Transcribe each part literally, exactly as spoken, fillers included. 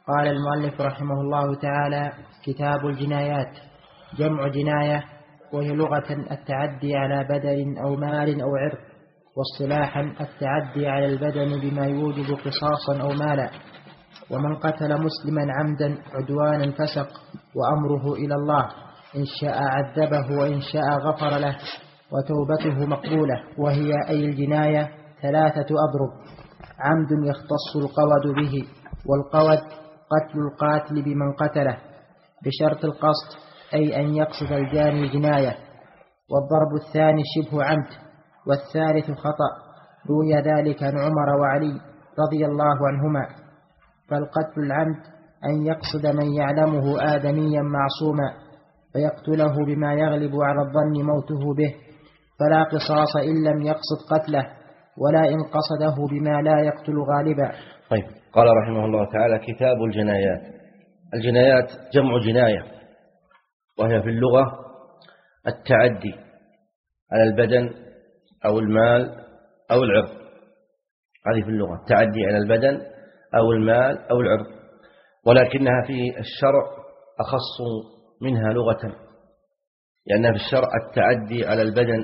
قال المؤلف رحمه الله تعالى: كتاب الجنايات. جمع جناية، وهي لغة التعدي على بدن أو مال أو عرض، واصطلاحا التعدي على البدن بما يوجب قصاصا أو مالا. ومن قتل مسلما عمدا عدوانا فسق، وأمره إلى الله، إن شاء عذبه وإن شاء غفر له، وتوبته مقبولة. وهي أي الجناية ثلاثة أضرب: عمد يختص القود به، والقود قتل القاتل بمن قتله بشرط القصد، أي أن يقصد الجاني جناية. والضرب الثاني شبه عمد، والثالث خطأ، روي ذلك عن عمر وعلي رضي الله عنهما. فالقتل العمد أن يقصد من يعلمه آدميا معصوما فيقتله بما يغلب على الظن موته به، فلا قصاص إن لم يقصد قتله، ولا إن قصده بما لا يقتل غالبا. طيب، قال رحمه الله تعالى: كتاب الجنايات. الجنايات جمع جناية، وهي في اللغة التعدي على البدن أو المال أو العرض. هذه في اللغة التعدي على البدن أو المال أو العرض، ولكنها في الشرع أخص منها لغة، لأنها في الشرع التعدي على البدن،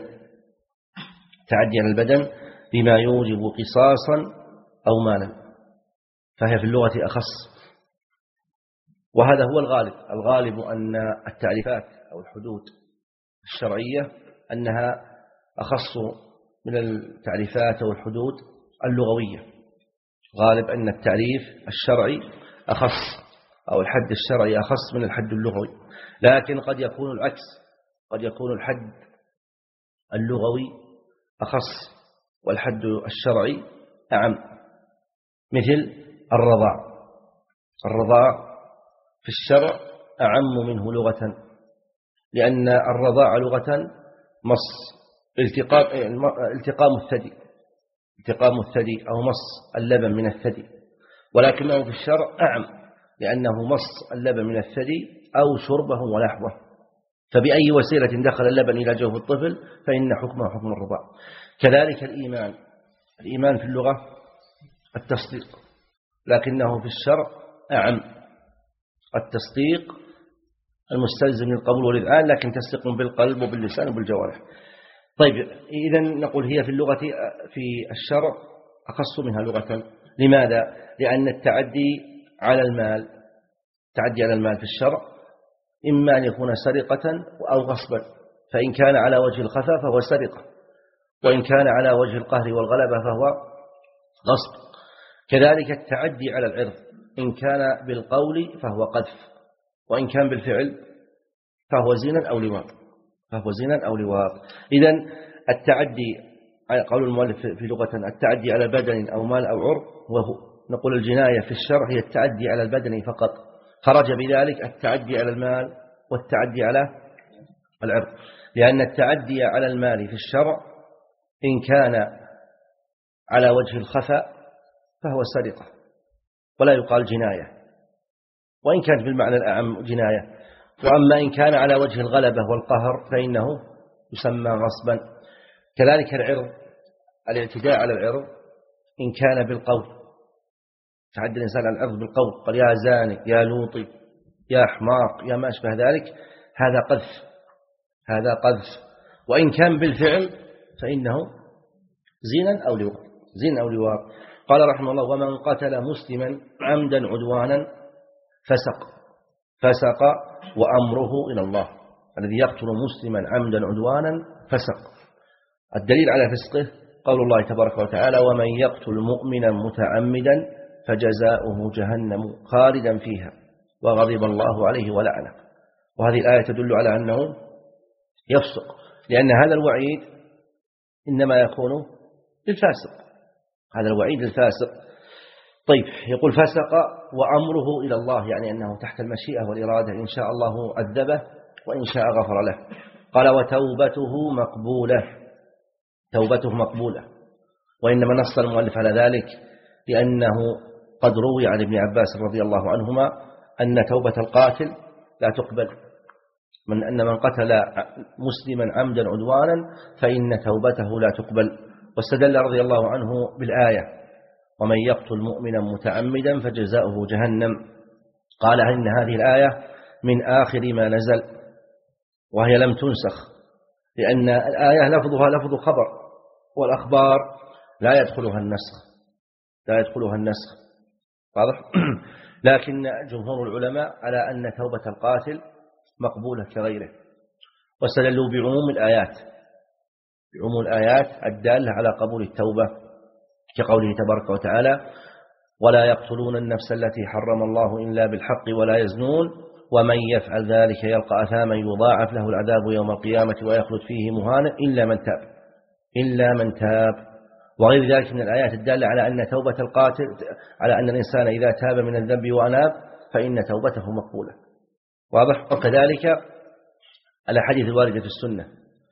التعدي على البدن بما يوجب قصاصا أو مالا، فهي في اللغة أخص. وهذا هو الغالب. الغالب أن التعريفات أو الحدود الشرعية أنها أخص من التعريفات أو الحدود اللغوية. غالب أن التعريف الشرعي أخص، أو الحد الشرعي أخص من الحد اللغوي، لكن قد يكون العكس، قد يكون الحد اللغوي أخص والحد الشرعي أعم. مثل الرضاع، الرضاع في الشرع أعم منه لغة، لأن الرضاع لغة مص التقام التقام الثدي، التقام الثدي أو مص اللبن من الثدي، ولكنه في الشرع أعم، لأنه مص اللبن من الثدي أو شربه ولحوه، فبأي وسيلة دخل اللبن إلى جوف الطفل فإن حكمه حكم الرضاع. كذلك الإيمان، الإيمان في اللغة التصديق، لكنه في الشرع أعم. التصديق المستلزم للقبول والإذعان، لكن تصديق بالقلب وباللسان وبالجوارح. طيب، إذا نقول هي في اللغة في الشرع أخص منها لغة. لماذا؟ لأن التعدي على المال، التعدي على المال في الشرع إما أن يكون سرقة أو غصبا، فإن كان على وجه الخفا فهو سرقة، وإن كان على وجه القهر والغلبة فهو غصب. كذلك التعدي على العرض، إن كان بالقول فهو قذف، وإن كان بالفعل فهو زنا أو لواط، فهو زنا أو لواط. إذن التعدي، قول المؤلف في لغة التعدي على بدن أو مال أو عرض، وهو نقول الجناية في الشرع هي التعدي على البدن فقط، خرج بذلك التعدي على المال والتعدي على العرض، لأن التعدي على المال في الشرع إن كان على وجه الخفاء فهو سرقة ولا يقال جناية، وإن كانت بالمعنى الأعم جناية. وأما إن كان على وجه الغلبة والقهر فإنه يسمى غصبا. كذلك العرض، الاعتداء على العرض إن كان بالقول، تعدى الإنسان على العرض بالقول، قال يا زاني، يا لوطي، يا حماق، يا ما أشبه ذلك، هذا قذف، هذا قذف. وإن كان بالفعل فإنه زنا أو لواط، زنا أو لواط. قال رحمه الله: ومن قتل مسلما عمدا عدوانا فسق. فسق وأمره إلى الله. الذي يقتل مسلما عمدا عدوانا فسق. الدليل على فسقه قول الله تبارك وتعالى: ومن يقتل مؤمنا متعمدا فجزاؤه جهنم خالدا فيها وغضب الله عليه ولعنه. وهذه الآية تدل على أنه يفسق، لأن هذا الوعيد إنما يكون للفاسق، هذا الوعيد للفاسق. طيب، يقول فسق وأمره إلى الله، يعني أنه تحت المشيئة والإرادة، إن شاء الله عذبه وإن شاء غفر له. قال: وتوبته مقبولة. توبته مقبولة، وإنما نص المؤلف على ذلك لأنه قد روي عن ابن عباس رضي الله عنهما أن توبة القاتل لا تقبل، من أن من قتل مسلما عمدا عدوانا فإن توبته لا تقبل. واستدل رضي الله عنه بالآية: ومن يقتل مؤمنا متعمدا فجزاؤه جهنم قال إن هذه الآية من آخر ما نزل، وهي لم تنسخ، لأن الآية لفظها لفظ خبر، والأخبار لا يدخلها النسخ لا يدخلها النسخ واضح؟ لكن جمهور العلماء على أن توبة القاتل مقبولة كغيره، واستدلوا بعموم الآيات بعموم الآيات الدالة على قبول التوبة، كقوله تبارك وتعالى: ولا يقتلون النفس التي حرم الله إلا بالحق ولا يزنون ومن يفعل ذلك يلقى أثاما يضاعف له العذاب يوم القيامة ويخلد فيه مهانا إلا من تاب إلا من تاب وغير ذلك من الآيات الدالة على أن توبة القاتل، على أن الإنسان إذا تاب من الذنب وأناب فإن توبته مقبولة، واضح؟ وكذلك الأحاديث الواردة في السنة.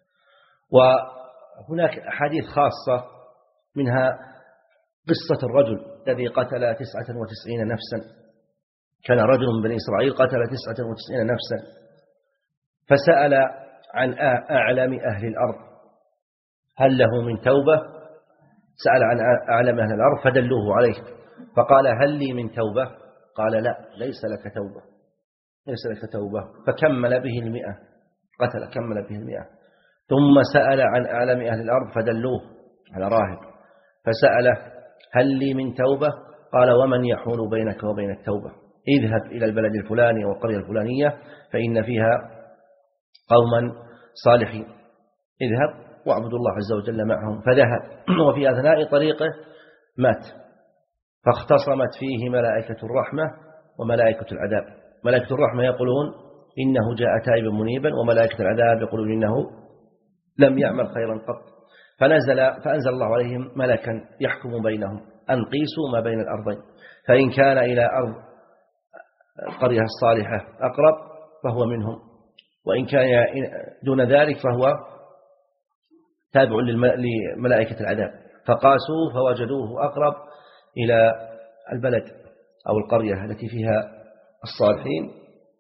وهناك أحاديث خاصة، منها قصة الرجل الذي قتل تسعة وتسعين نفسا. كان رجل من بني إسرائيل قتل تسعة وتسعين نفسا، فسأل عن أعلم أهل الأرض هل له من توبة؟ سأل عن أعلم أهل الأرض فدلوه عليه، فقال: هل لي من توبة؟ قال: لا، ليس لك توبة ليس لك توبة فكمل به المئة، قتل كمل به المئة. ثم سأل عن أعلم أهل الأرض فدلوه على راهب، فسأله: هل لي من توبة؟ قال: ومن يحول بينك وبين التوبة؟ اذهب إلى البلد الفلاني والقرية الفلانية فإن فيها قوما صالحين، اذهب واعبدوا الله عز وجل معهم. فذهب، وفي أثناء طريقه مات، فاختصمت فيه ملائكة الرحمة وملائكة العذاب. ملائكة الرحمة يقولون إنه جاء تائبا منيبا، وملائكة العذاب يقولون إنه لم يعمل خيرا قط. فنزل فأنزل الله عليهم ملكا يحكم بينهم أن قيسوا ما بين الأرضين، فإن كان إلى أرض القرية الصالحة أقرب فهو منهم، وإن كان دون ذلك فهو تابع لملائكة العذاب. فقاسوه فوجدوه أقرب إلى البلد أو القرية التي فيها الصالحين،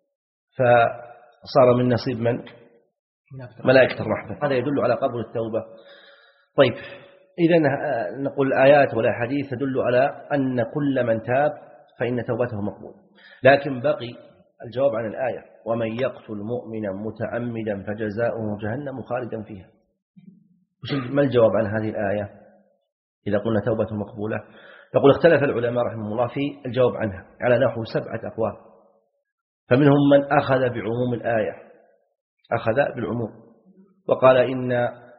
فصار من نصيب من؟ ملائكة الرحمة. هذا يدل على قبول التوبة. طيب، إذن نقول الآيات والأحاديث تدل على أن كل من تاب فإن توبته مقبولة. لكن بقي الجواب عن الآية: ومن يقتل مؤمنا متعمدا فجزاؤه جهنم خالدا فيها. ما الجواب عن هذه الآية إذا قلنا توبته مقبولة؟ يقول: اختلف العلماء رحمه الله في الجواب عنها على نحو سبعة أقوال. فمنهم من أخذ بعموم الآية أخذ بالعموم وقال إن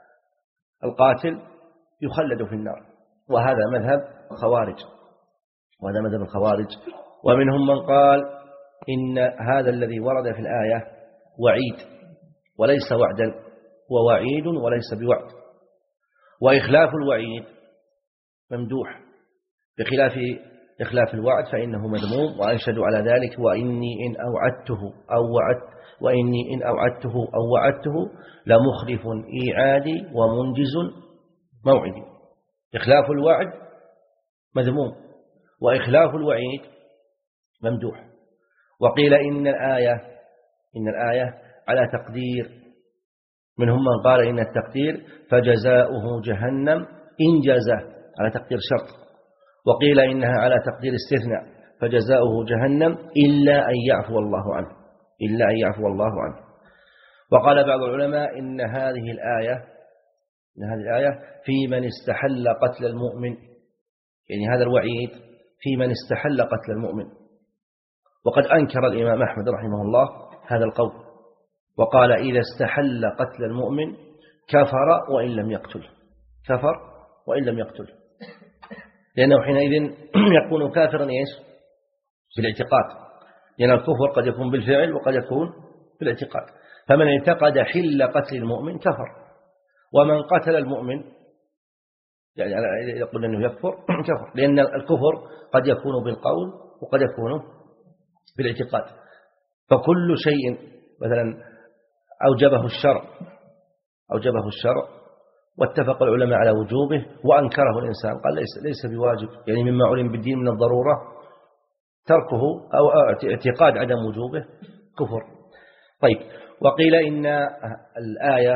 القاتل يخلد في النار، وهذا مذهب خوارج وهذا مذهب الخوارج. ومنهم من قال إن هذا الذي ورد في الآية وعيد وليس وعدا، ووعيد وليس بوعد، وإخلاف الوعيد ممدوح بخلاف إخلاف الوعد فإنه مذموم. وأنشدوا على ذلك: وإني إن أوعدته أو وعدت وإني إن أوعدته أو وعدته لمخلف إيعادي ومنجز موعدي. إخلاف الوعد مذموم، وإخلاف الوعيد ممدوح. وقيل إن الآية إن الآية على تقدير، منهم من قال إن التقدير فجزاؤه جهنم إن جازاه على تقدير شرط، وقيل إنها على تقدير استثناء فجزاؤه جهنم إلا أن يعفو الله عنه إلا أن يعفو الله عنه. وقال بعض العلماء إن هذه الآية إن هذه الآية في من استحل قتل المؤمن، يعني هذا الوعيد في من استحل قتل المؤمن. وقد أنكر الإمام أحمد رحمه الله هذا القول، وقال: إذا استحل قتل المؤمن كفر وإن لم يقتل كفر وإن لم يقتل لأنه حينئذ يكون كافرا إيش؟ بالاعتقاد، لأن الكفر قد يكون بالفعل وقد يكون بالاعتقاد. فمن اعتقد حل قتل المؤمن كفر، ومن قتل المؤمن يعني يقول أنه يكفر كفر، لأن الكفر قد يكون بالقول وقد يكون بالاعتقاد. فكل شيء مثلا أوجبه الشرع أوجبه الشرع واتفق العلماء على وجوبه وأنكره الإنسان قال ليس ليس بواجب، يعني مما علم بالدين من الضرورة تركه أو اعتقاد عدم وجوبه كفر. طيب، وقيل إن الآية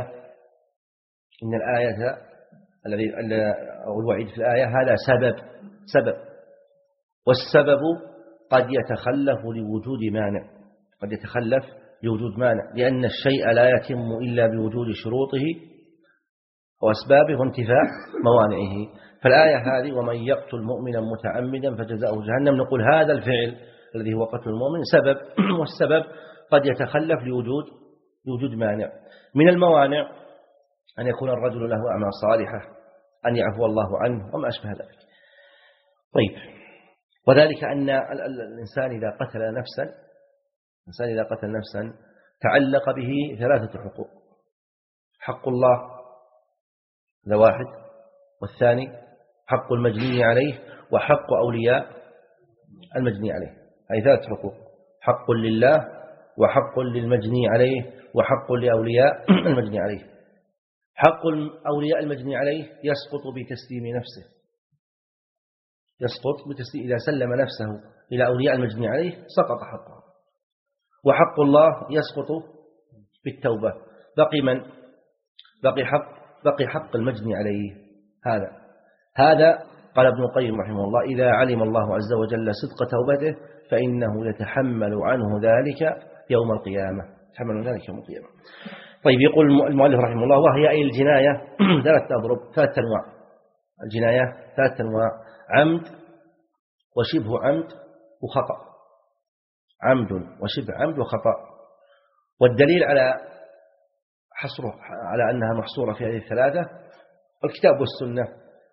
إن الآية الذي أو الوعيد في الآية هذا سبب سبب والسبب قد يتخلف لوجود مانع قد يتخلف لوجود مانع لأن الشيء لا يتم إلا بوجود شروطه وأسبابه وانتفاء موانعه. فالآية هذه ومن يقتل مؤمنا متعمدا فجزاؤه جهنم، نقول هذا الفعل الذي هو قتل المؤمن سبب، والسبب قد يتخلف لوجود لوجود مانع. من الموانع أن يكون الرجل له أعمال صالحة، أن يعفو الله عنه وما أشبه ذلك. طيب، وذلك أن الإنسان إذا قتل نفسا الإنسان إذا قتل نفسا تعلق به ثلاثة حقوق: حق الله هذا واحد، والثاني حق المجني عليه، وحق أولياء المجني عليه. أي ثلاث حقوق: حق لله، وحق للمجني عليه، وحق لأولياء المجني عليه. حق أولياء المجني عليه يسقط بتسليم نفسه، يسقط بتسليم إذا سلم نفسه إلى أولياء المجني عليه سقط حقه. وحق الله يسقط بالتوبة. بقي من؟ بقي حق بقي حق المجني عليه. هذا هذا قال ابن القيم رحمه الله: إذا علم الله عز وجل صدق توبته فإنه يتحمل عنه ذلك يوم القيامة يتحمل ذلك يوم القيامة. طيب، يقول المؤلف رحمه الله: وهي أي الجناية ثلاث أضرب ثلاث أنواع. الجناية ثلاث أنواع: عمد وشبه عمد وخطأ. عمد وشبه عمد وخطأ. والدليل على حصره على أنها محصورة في هذه الثلاثة الكتاب والسنة.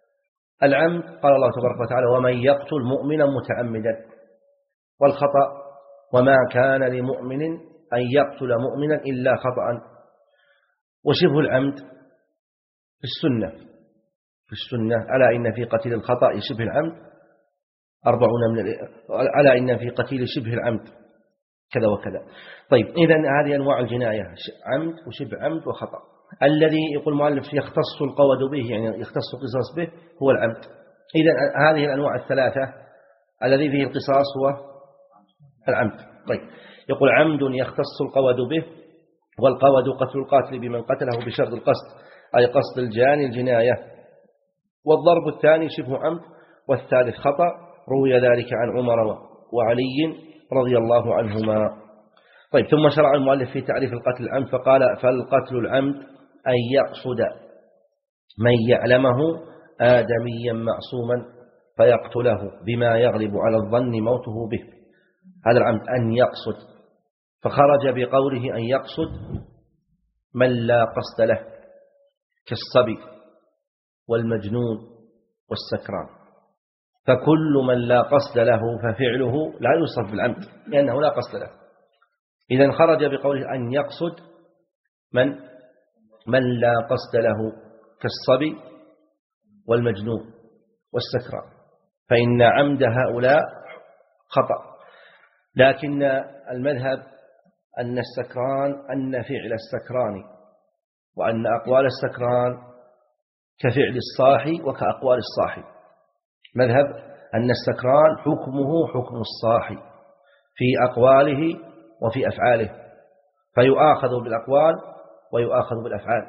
العمد قال الله تبارك وتعالى: ومن يقتل مؤمنا متعمدا. والخطأ: وما كان لمؤمن أن يقتل مؤمنا إلا خطأ. وشبه العمد في السنة في السنة ألا إن في قتيل الخطأ شبه العمد أربعون من ألا إن في قتيل شبه العمد كذا وكذا. طيب، إذن هذه أنواع الجناية: عمد وشبه عمد وخطأ. الذي يقول المؤلف يختص القود به، يعني يختص القصاص به، هو العمد. إذن هذه الأنواع الثلاثة الذي فيه القصاص هو العمد. طيب، يقول: عمد يختص القود به، والقود قتل القاتل بمن قتله بشرط القصد، أي قصد الجاني الجناية. والضرب الثاني شبه عمد، والثالث خطأ. روي ذلك عن عمر وعلي رضي الله عنهما. طيب، ثم شرع المؤلف في تعريف القتل العمد فقال: فالقتل العمد أن يقصد من يعلمه آدميا معصوما فيقتله بما يغلب على الظن موته به. هذا العمد أن يقصد، فخرج بقوله أن يقصد من لا قصد له كالصبي والمجنون والسكران. فكل من لا قصد له ففعله لا يوصف بالعمد لأنه لا قصد له. إذن خرج بقوله أن يقصد من من لا قصد له كالصبي والمجنون والسكران، فإن عمد هؤلاء خطأ. لكن المذهب أن السكران أن فعل السكران وأن أقوال السكران كفعل الصاحي وكأقوال الصاحي. مذهب أن السكران حكمه حكم الصاحي في أقواله وفي أفعاله، فيؤاخذ بالأقوال ويؤاخذ بالأفعال.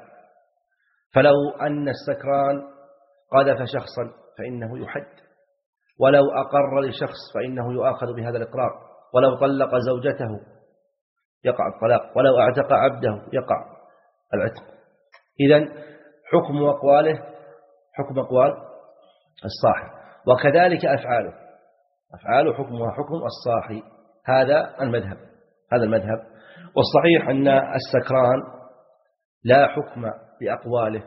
فلو أن السكران قذف شخصا فإنه يحد، ولو أقر لشخص فإنه يؤاخذ بهذا الإقرار، ولو طلق زوجته يقع الطلاق، ولو اعتق عبده يقع العتق. إذن حكم أقواله حكم أقوال الصاحي، وكذلك أفعاله أفعاله حكمها حكم الصاحي. هذا المذهب هذا المذهب والصحيح أن السكران لا حكم لأقواله.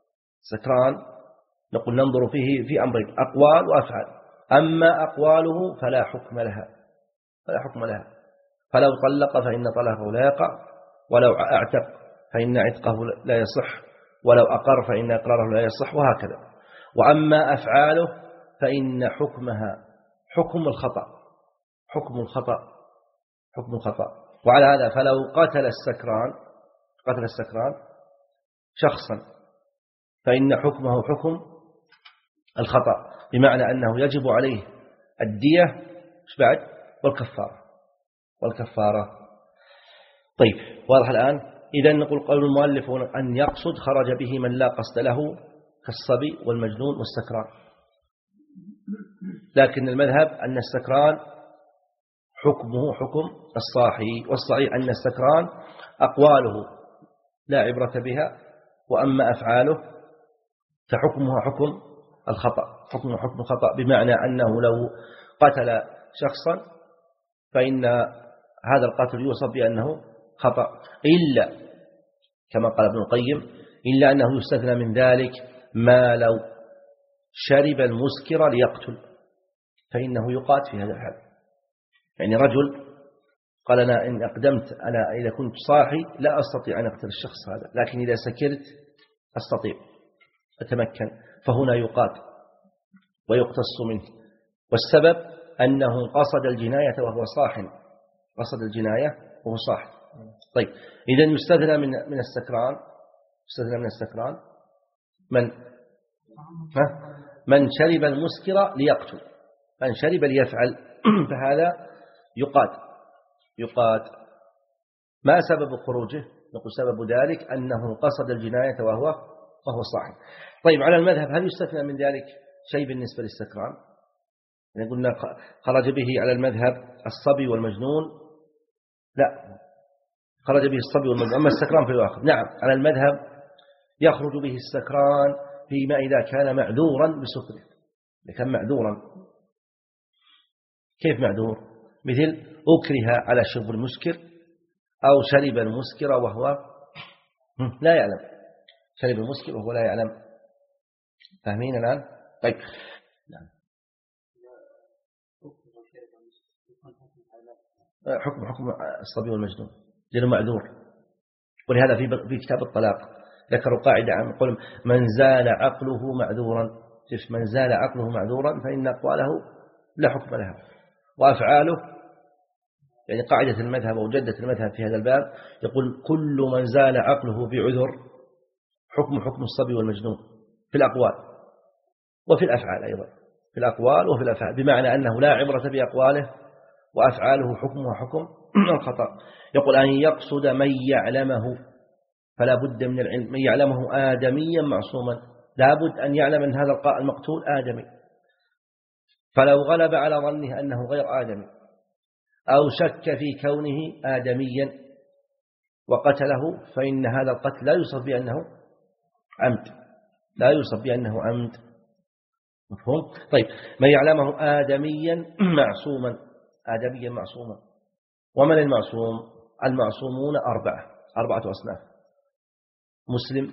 سكران نقول ننظر فيه في أمرين: أقوال وأفعال. أما أقواله فلا حكم لها فلا حكم لها فلو طلق فإن طلقه لا يقع، ولو اعتق فإن عتقه لا يصح، ولو أقر فإن إقراره لا يصح، وهكذا. وأما أفعاله فإن حكمها حكم الخطأ حكم الخطأ حكم الخطأ. وعلى هذا فلو قتل السكران قتل السكران شخصا فإن حكمه حكم الخطأ، بمعنى أنه يجب عليه الدية مش بعد والكفارة والكفارة. طيب، واضح الآن. إذا نقول قول المؤلف أن يقصد خرج به من لا قصد له كالصبي والمجنون والسكران. لكن المذهب أن السكران حكمه حكم الصاحي. والصحيح أن السكران أقواله لا عبرة بها، وأما أفعاله فحكمها حكم الخطأ، حكمه حكم الخطأ، بمعنى أنه لو قتل شخصا فإن هذا القتل يوصف بأنه خطأ، إلا كما قال ابن القيم إلا أنه يستثنى من ذلك ما لو شرب المسكر ليقتل فإنه يقات في هذا الحال. يعني رجل قال أنا إن أقدمت أنا إذا كنت صاحي لا أستطيع أن أقتل الشخص هذا، لكن إذا سكرت أستطيع أتمكن، فهنا يقات ويقتص منه. والسبب أنه قصد الجناية وهو صاح، قصد الجناية وهو صاح. طيب إذن يستثنى من من السكران، يستثنى من السكران من من شرب المسكر ليقتل، من شرب ليفعل فهذا يقاد يقاد. ما سبب خروجه؟ نقول سبب ذلك أنه قصد الجناية وهو وهو صاحي. طيب على المذهب هل يستثنى من ذلك شيء بالنسبة للسكران؟ يعني قلنا خرج به على المذهب الصبي والمجنون، لا خرج به الصبي والمجنون، أما السكران فيؤخذ. نعم على المذهب يخرج به السكران فيما إذا كان معذورا بسكره. إذا كان معذورا كيف معذور؟ مثل أكره على شرب المسكر أو شرب المسكر وهو لا يعلم، شرب المسكر وهو لا يعلم. فاهمين الآن؟ طيب نعم. حكم حكم الصبي والمجنون لأنه معذور. ولهذا في في كتاب الطلاق ذكروا قاعدة عن قول من زال عقله معذورا، من زال عقله معذورا فإن أقواله لا حكم لها، وأفعاله يعني قاعدة المذهب أو جدة المذهب في هذا الباب يقول كل من زال عقله بعذر حكم حكم الصبي والمجنون في الأقوال وفي الأفعال أيضا، في الأقوال وفي الأفعال، بمعنى أنه لا عبرة بأقواله وأفعاله حكمها حكم الخطأ. يقول أن يقصد من يعلمه، فلا بد من العلم، من يعلمه آدميا معصوما، لا بد أن يعلم أن هذا المقتول آدمي، فلو غلب على ظنه أنه غير آدمي أو شك في كونه آدميا وقتله فإن هذا القتل لا يوصف بأنه عمد، لا يوصف بأنه عمد. مفهوم؟ طيب من يعلمه آدميا معصوما، آدميا معصوما. ومن المعصوم؟ المعصومون أربعة أربعة أصناف: مسلم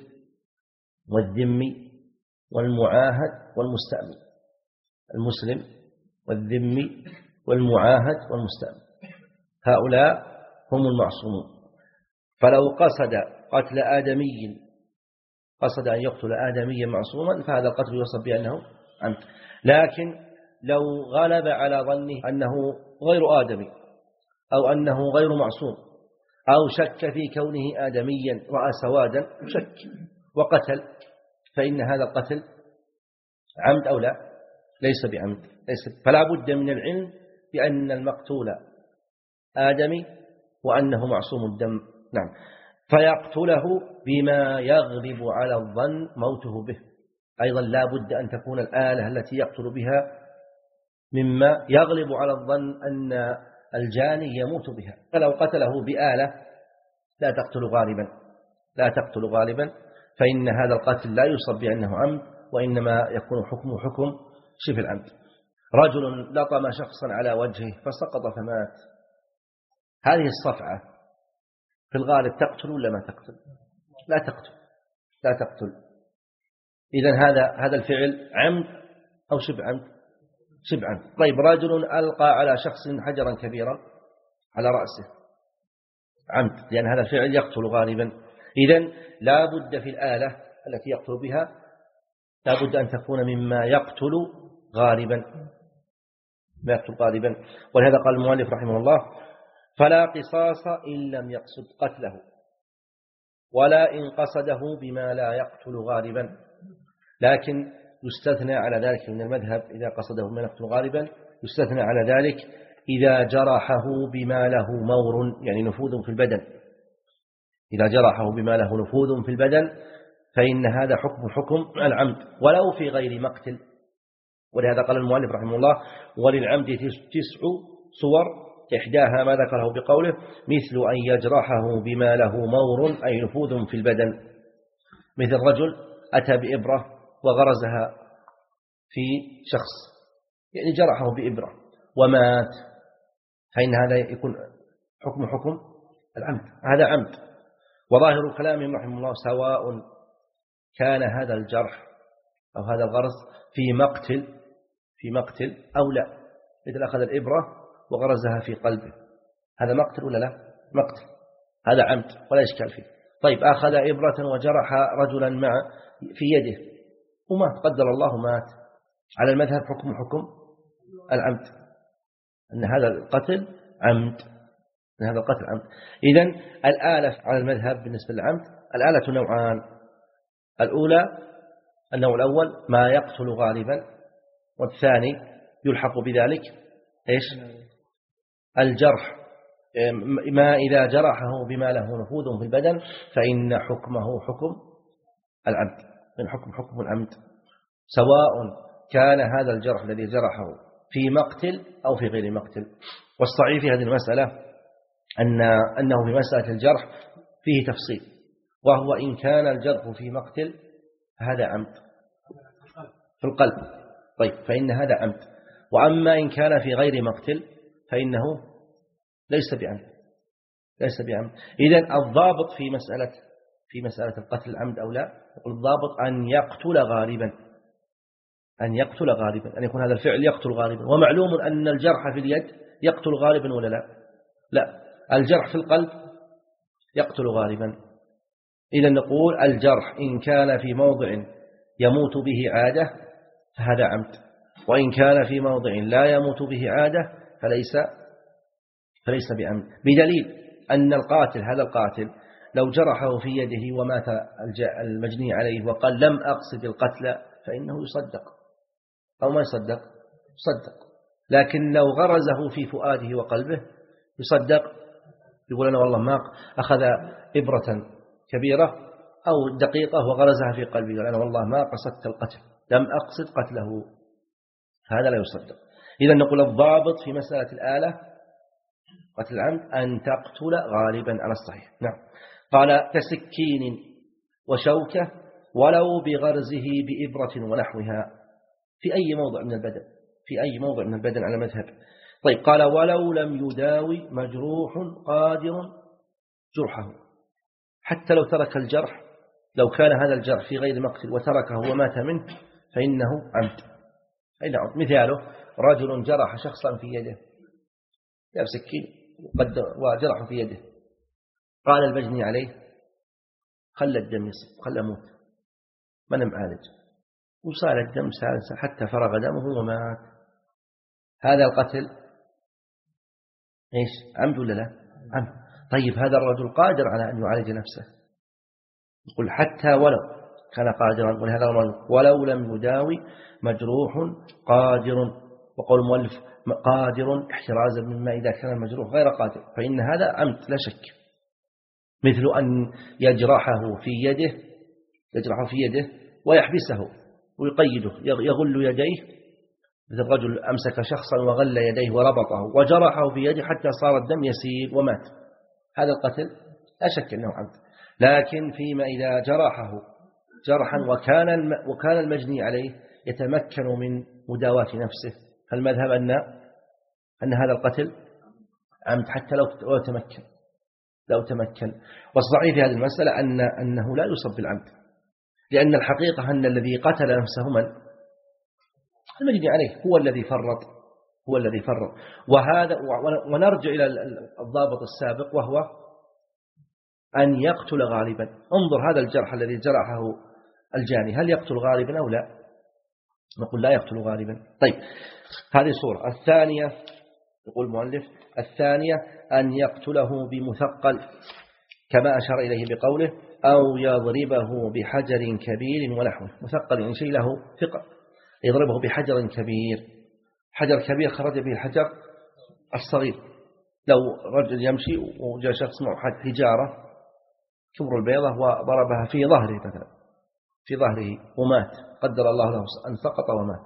والذمي والمعاهد والمستأمن. المسلم والذمي والمعاهد والمستأمن هؤلاء هم المعصومون. فلو قصد قتل آدمي، قصد أن يقتل آدميا معصوما فهذا القتل يوصف بأنه عمد. لكن لو غلب على ظنه أنه غير آدمي أو أنه غير معصوم أو شك في كونه آدميا، رأى سوادا شك وقتل، فإن هذا القتل عمد أو لا؟ ليس بعمد، ليس. فلا بد من العلم بأن المقتول آدمي وأنه معصوم الدم. نعم. فيقتله بما يغلب على الظن موته به. أيضا لا بد أن تكون الآلة التي يقتل بها مما يغلب على الظن أن الجاني يموت بها. فلو قتله بآلة لا تقتل غالبا، لا تقتل غالبا، فإن هذا القتل لا يصب بأنه عمد، وإنما يكون حكمه حكم شبه العمد. رجل لطم شخصا على وجهه فسقط فمات، هذه الصفعة في الغالب تقتل ولا ما تقتل؟ لا تقتل، لا تقتل. إذن هذا هذا الفعل عمد أو شبه عمد؟ شبه عمد. طيب رجل ألقى على شخص حجرا كبيرا على رأسه، عمد، لأن هذا الفعل يقتل غالبا. إذن لا بد في الآلة التي يقتل بها لا بد أن تكون مما يقتل غالبا، ما يقتل غالبا. ولهذا قال المؤلف رحمه الله: فلا قصاص إن لم يقصد قتله، ولا إن قصده بما لا يقتل غالبا. لكن يستثنى على ذلك من المذهب إذا قصده بما يقتل غالبا، يستثنى على ذلك إذا جرحه بما له مور، يعني نفوذ في البدن. إذا جرحه بما له نفوذ في البدن فإن هذا حكم حكم العمد ولو في غير مقتل. ولهذا قال المؤلف رحمه الله: وللعمد تسع صور إحداها ما ذكره بقوله مثل أن يجرحه بما له مور أي نفوذ في البدن، مثل رجل أتى بإبرة وغرزها في شخص، يعني جرحه بإبرة ومات، فإن هذا يكون حكم حكم العمد، هذا عمد. وظاهر كلامهم رحمه الله سواء كان هذا الجرح أو هذا الغرز في مقتل في مقتل أو لا، مثل أخذ الإبرة وغرزها في قلبه، هذا مقتل ولا لا؟ مقتل، هذا عمد ولا إشكال فيه. طيب أخذ إبرة وجرح رجلا مع في يده ومات، قدر الله مات، على المذهب حكم حكم العمد، أن هذا القتل عمد، أن هذا القتل عمد. إذن الآلة على المذهب بالنسبة للعمد الآلة نوعان، الأولى النوع الأول ما يقتل غالبا، والثاني يلحق بذلك إيش؟ الجرح، ما إذا جرحه بما له نفوذ في البدن فإن حكمه حكم العمد، من حكم حكم العمد، سواء كان هذا الجرح الذي جرحه في مقتل أو في غير مقتل. والصحيح في هذه المسألة أن أنه في مسألة الجرح فيه تفصيل، وهو إن كان الجرح في مقتل هذا عمد في القلب، طيب فإن هذا عمد. وأما إن كان في غير مقتل فإنه ليس بعمد، ليس بعمد. إذن الضابط في مسألة في مسألة القتل العمد أو لا، الضابط أن يقتل غالبا، أن يقتل غالبا، أن يكون هذا الفعل يقتل غالبا. ومعلوم أن الجرح في اليد يقتل غالبا ولا لا؟ لا، الجرح في القلب يقتل غالبا. إذا نقول الجرح إن كان في موضع يموت به عادة فهذا عمد، وإن كان في موضع لا يموت به عادة فليس فليس بعمد، بدليل أن القاتل هذا القاتل لو جرحه في يده ومات المجني عليه وقال لم أقصد القتل فإنه يصدق أو ما يصدق؟ يصدق. لكن لو غرزه في فؤاده وقلبه يصدق، يقول أنا والله ما أخذ إبرة كبيرة أو دقيقة وغرزها في قلبي، يقول أنا والله ما قصدت القتل، لم أقصد قتله، هذا لا يصدق. إذا نقول الضابط في مسألة الآلة قتل العمد أن تقتل غالبا على الصحيح. نعم. قال كسكين وشوكة ولو بغرزه بإبرة ونحوها في أي موضع من البدن، في أي موضع من البدن على مذهب. طيب قال ولو لم يداوي مجروح قادر جرحه، حتى لو ترك الجرح، لو كان هذا الجرح في غير مقتل وتركه ومات منه فإنه عمد. أي نعم. مثاله رجل جرح شخصا في يده، جاب سكين وجرحه في يده، قال المجني عليه خلى الدم يصب، خلى موت، ما نعالج، وصار الدم سالسا حتى فرغ دمه ومات، هذا القتل إيش؟ عمد ولا لا؟ عمد. طيب هذا الرجل قادر على أن يعالج نفسه، يقول حتى ولو كان قادرا، ولهذا ولو لم يداوي مجروح قادر، وقول المؤلف قادر احترازا مما إذا كان المجروح غير قادر، فإن هذا عمد لا شك. مثل أن يجرحه في يده، يجرحه في يده ويحبسه ويقيده، يغل يديه، مثل رجل أمسك شخصا وغل يديه وربطه وجرحه في يده حتى صار الدم يسيل ومات، هذا القتل لا شك أنه عمد. لكن فيما إذا جرحه جرحا وكان وكان المجني عليه يتمكن من مداواة نفسه، فالمذهب أن أن هذا القتل عمد حتى لو تمكن لو تمكن. والصحيح في هذه المسألة أن أنه لا يصب بالعمد، لأن الحقيقة أن الذي قتل نفسه من المجني عليه، هو الذي فرط هو الذي فرط وهذا. ونرجع إلى الضابط السابق وهو أن يقتل غالبا. انظر هذا الجرح الذي جرحه الجاني هل يقتل غالبا أو لا؟ نقول لا يقتل غالبا. طيب هذه صورة. الثانية يقول المؤلف الثانية أن يقتله بمثقل كما أشار إليه بقوله أو يضربه بحجر كبير ونحوه. مثقل يعني شيء له ثقل، يضربه بحجر كبير، حجر كبير خرج به الحجر الصغير. لو رجل يمشي وجاء شخص معه حجارة كبر البيضة وضربها في ظهره مثلا، في ظهره ومات، قدر الله له أن سقط ومات،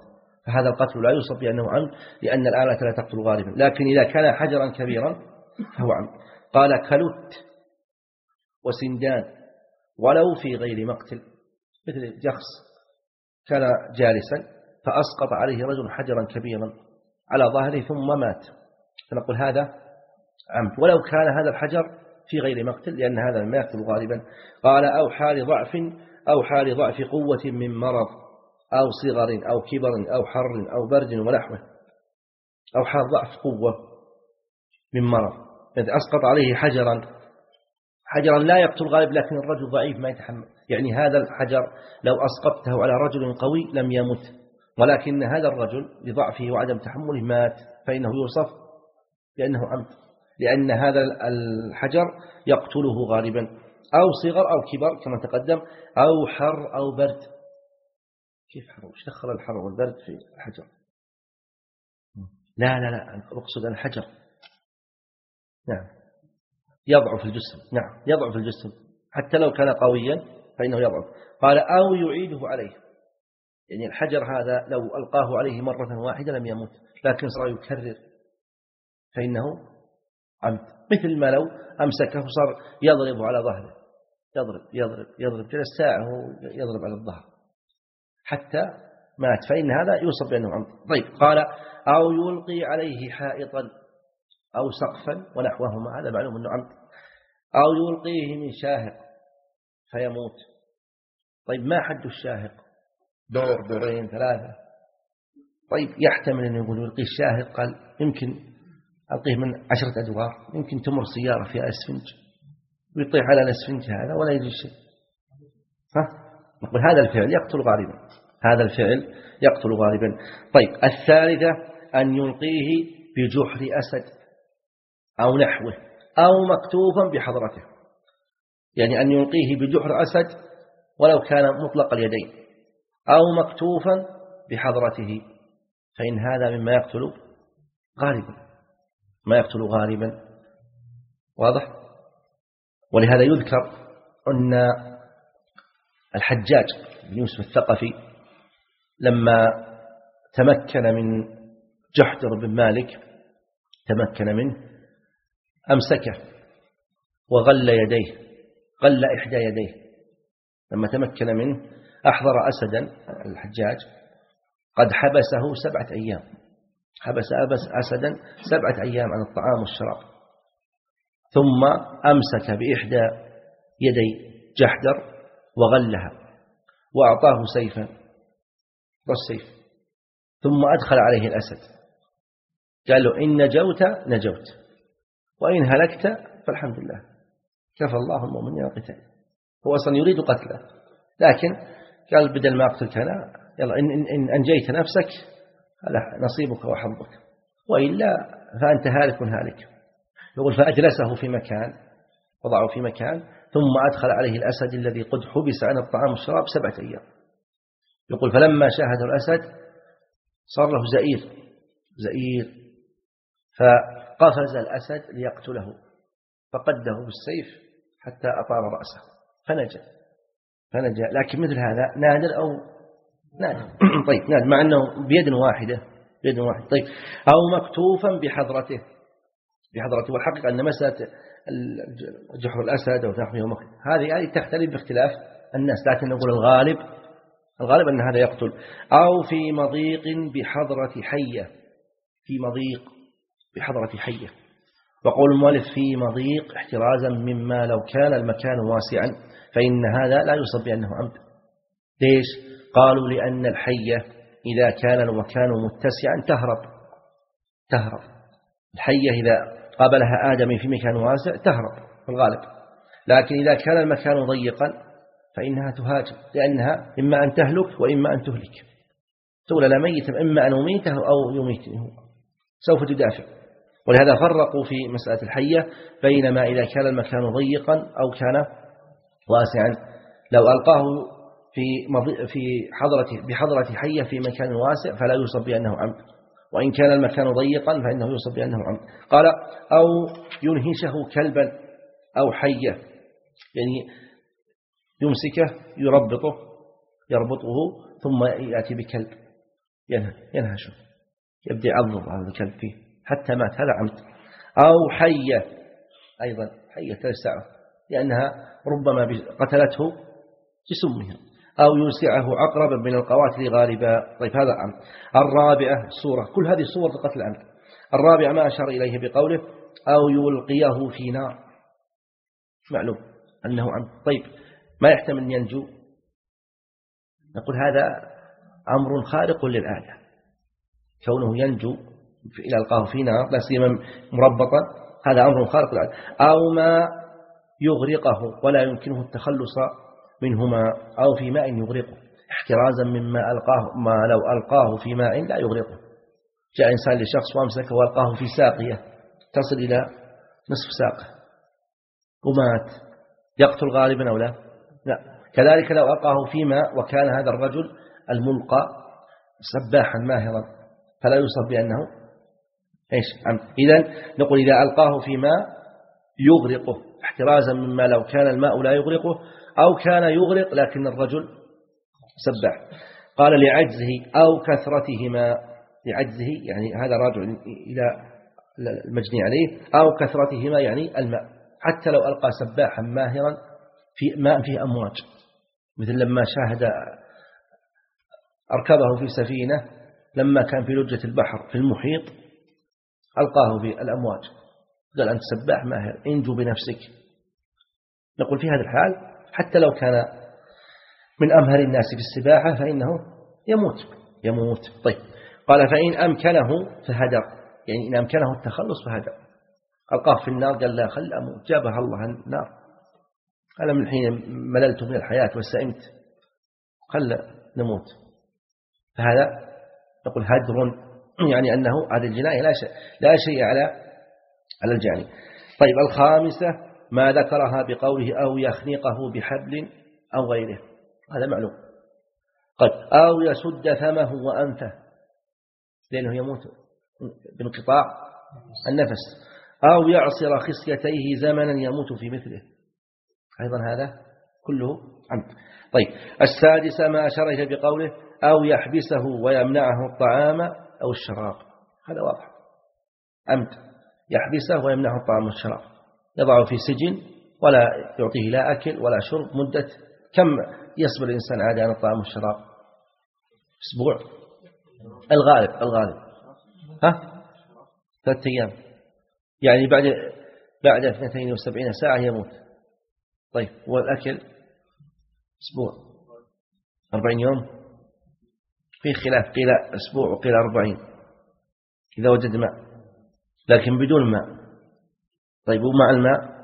فهذا القتل لا يوصف بأنه عمد، لأن الآلة لا تقتل غالبا. لكن إذا كان حجرا كبيرا فهو عمد. قال كلت وسندان ولو في غير مقتل، مثل شخص كان جالسا فأسقط عليه رجل حجرا كبيرا على ظهره ثم مات، فنقول هذا عمد ولو كان هذا الحجر في غير مقتل، لأن هذا ما يقتل غالبا. قال أو حال ضعف أو حال ضعف قوة من مرض أو صغر أو كبر أو حر أو برد ونحوه. أو حال ضعف قوة من مرض، إذ أسقط عليه حجرا، حجرا لا يقتل غالب لكن الرجل ضعيف ما يتحمل، يعني هذا الحجر لو أسقطته على رجل قوي لم يمت، ولكن هذا الرجل لضعفه وعدم تحمله مات، فإنه يوصف لأنه عمد، لأن هذا الحجر يقتله غالبا. أو صغر أو كبر كما تقدم، أو حر أو برد. كيف حر؟ وش دخل الحر والبرد في الحجر؟ لا لا لا أقصد الحجر نعم يضعف الجسم، نعم يضعف الجسم حتى لو كان قويا فإنه يضعف. قال أو يعيده عليه، يعني الحجر هذا لو ألقاه عليه مرة واحدة لم يموت، لكن صار يكرر فإنه عمد، مثل ما لو أمسكه صار يضرب على ظهره، يضرب يضرب يضرب جلس ساعة يضرب على الظهر حتى مات، فإن هذا يوصف بأنه عمد. طيب قال أو يلقي عليه حائطا أو سقفا ونحوهما، هذا معلوم أنه عمد. أو يلقيه من شاهق فيموت. طيب ما حد الشاهق؟ دور دورين ثلاثة. طيب يحتمل أن يقول يلقي الشاهق، قال يمكن ألقيه من عشرة أدوار، يمكن تمر سيارة فيها أسفنج ويطيح على الأسفنج هذا ولا يجي شيء. ها؟ نقول هذا الفعل يقتل غالبا، هذا الفعل يقتل غالبا. طيب الثالثة أن يلقيه بجحر أسد أو نحوه أو مكتوفا بحضرته، يعني أن يلقيه بجحر أسد ولو كان مطلق اليدين أو مكتوفا بحضرته، فإن هذا مما يقتل غالبا، ما يقتل غالبا. واضح؟ ولهذا يذكر أن الحجاج بن يوسف الثقفي لما تمكن من جحدر بن مالك تمكن منه أمسكه وغل يديه، غل إحدى يديه، لما تمكن منه أحضر أسدا الحجاج قد حبسه سبعة أيام، حبس أسدا سبعة أيام عن الطعام والشراب، ثم أمسك بإحدى يدي جحدر وغلها وأعطاه سيفا والسيف، ثم أدخل عليه الأسد قال له إن نجوت نجوت وإن هلكت فالحمد لله كفى الله المؤمنين القتال. هو أصلا يريد قتله، لكن قال بدل ما أقتلك أنا يلا إن, إن, إن أنجيت نفسك هذا نصيبك وحظك، وإلا فأنت هالك هالك. يقول فأجلسه في مكان، وضعه في مكان، ثم أدخل عليه الأسد الذي قد حبس عن الطعام والشراب سبعة أيام. يقول فلما شاهد الأسد صار له زئير زئير فقفز الأسد ليقتله فقده بالسيف حتى أطار رأسه فنجا فنجا لكن مثل هذا نادر أو نادر طيب نادر مع أنه بيد واحدة بيد واحدة. طيب أو مكتوفا بحضرته بحضرته والحقيقة أن مسألة جحر الأسد أو تحميه هذه هذه تختلف باختلاف الناس، لكن نقول الغالب الغالب أن هذا يقتل. أو في مضيق بحضرة حية، في مضيق بحضرة حية. وقول المؤلف في مضيق احترازا مما لو كان المكان واسعا، فإن هذا لا يصب بأنه عمد. ليش؟ قالوا لأن الحية إذا كان المكان متسعا تهرب تهرب الحية إذا قابلها آدم في مكان واسع تهرب في الغالب، لكن إذا كان المكان ضيقا فإنها تهاجم، لأنها إما أن تهلك وإما أن تهلك، تقول لا ميت إما أن أميته أو يميته، سوف تدافع. ولهذا فرقوا في مسألة الحية بينما إذا كان المكان ضيقا أو كان واسعا. لو ألقاه في في حضرة بحضرة حية في مكان واسع فلا يوصف بأنه عمد، وإن كان المكان ضيقا فإنه يوصف بأنه عمد. قال أو ينهشه كلبا أو حية، يعني يمسكه يربطه يربطه ثم يأتي بكلب ينهشه، يبدأ يعض هذا الكلب فيه حتى مات، هذا عمد. أو حية أيضا، حية تلسعه لأنها ربما قتلته بسمها، أو يلسعه عقربا من القواتل غالبا. طيب هذا عمد. الرابعة صورة، كل هذه صور قتل العمد. الرابعة ما أشار إليه بقوله أو يلقيه في نار، معلوم أنه عمد. طيب ما يحتمل أن ينجو؟ نقول هذا أمر خارق للعادة، كونه ينجو إلى ألقاه في نار لا سيما مربطا، هذا أمر خارق للعادة. أو ما يغرقه ولا يمكنه التخلص منهما، أو في ماء يغرقه احترازا مما ألقاه، ما لو ألقاه في ماء لا يغرقه. جاء إنسان لشخص وامسكه وألقاه في ساقية تصل إلى نصف ساقه ومات، يقتل غالبا أو لا؟ لا. كذلك لو ألقاه في ماء وكان هذا الرجل الملقى سباحا ماهرا فلا يوصف بأنه إيش عمد. إذن نقول إذا ألقاه في ماء يغرقه احترازا مما لو كان الماء لا يغرقه، أو كان يغرق لكن الرجل سباح. قال لعجزه أو كثرتهما، لعجزه يعني هذا راجع إلى المجني عليه، أو كثرتهما يعني الماء، حتى لو ألقى سباحا ماهرا في ماء فيه أمواج، مثل لما شاهد أركبه في سفينة لما كان في لجة البحر في المحيط ألقاه في الأمواج، قال أنت سباح ماهر انجو بنفسك. نقول في هذا الحال حتى لو كان من أمهر الناس في السباحة فإنه يموت يموت. طيب قال فإن أمكنه فهدر، يعني إن أمكنه التخلص فهدر، ألقاه في النار قال لا خل أموت، جابها الله النار، قال من حين مللت من الحياة وسئمت خل نموت، فهذا نقول هدر، يعني أنه هذه الجناية لا شيء لا شيء على على الجاني. طيب الخامسة ما ذكرها بقوله أو يخنقه بحبل أو غيره، هذا معلوم. قد أو يسد فمه وأنفه لأنه يموت بانقطاع النفس، أو يعصر خصيتيه زمنا يموت في مثله، أيضا هذا كله عمد. طيب السادسة ما أشار إليه بقوله أو يحبسه ويمنعه الطعام أو الشراب، هذا واضح عمد، يحبسه ويمنعه الطعام والشراب، يضعه في سجن ولا يعطيه لا أكل ولا شرب مدة كم يصبر الإنسان عادة عن الطعام والشراب؟ أسبوع الغالب الغالب ها ثلاثة أيام، يعني بعد بعد اثنتين وسبعين ساعة يموت. طيب والأكل أسبوع أربعين يوم، في خلاف قيل أسبوع وقيل أربعين إذا وجد ماء، لكن بدون ماء. طيب ومع الماء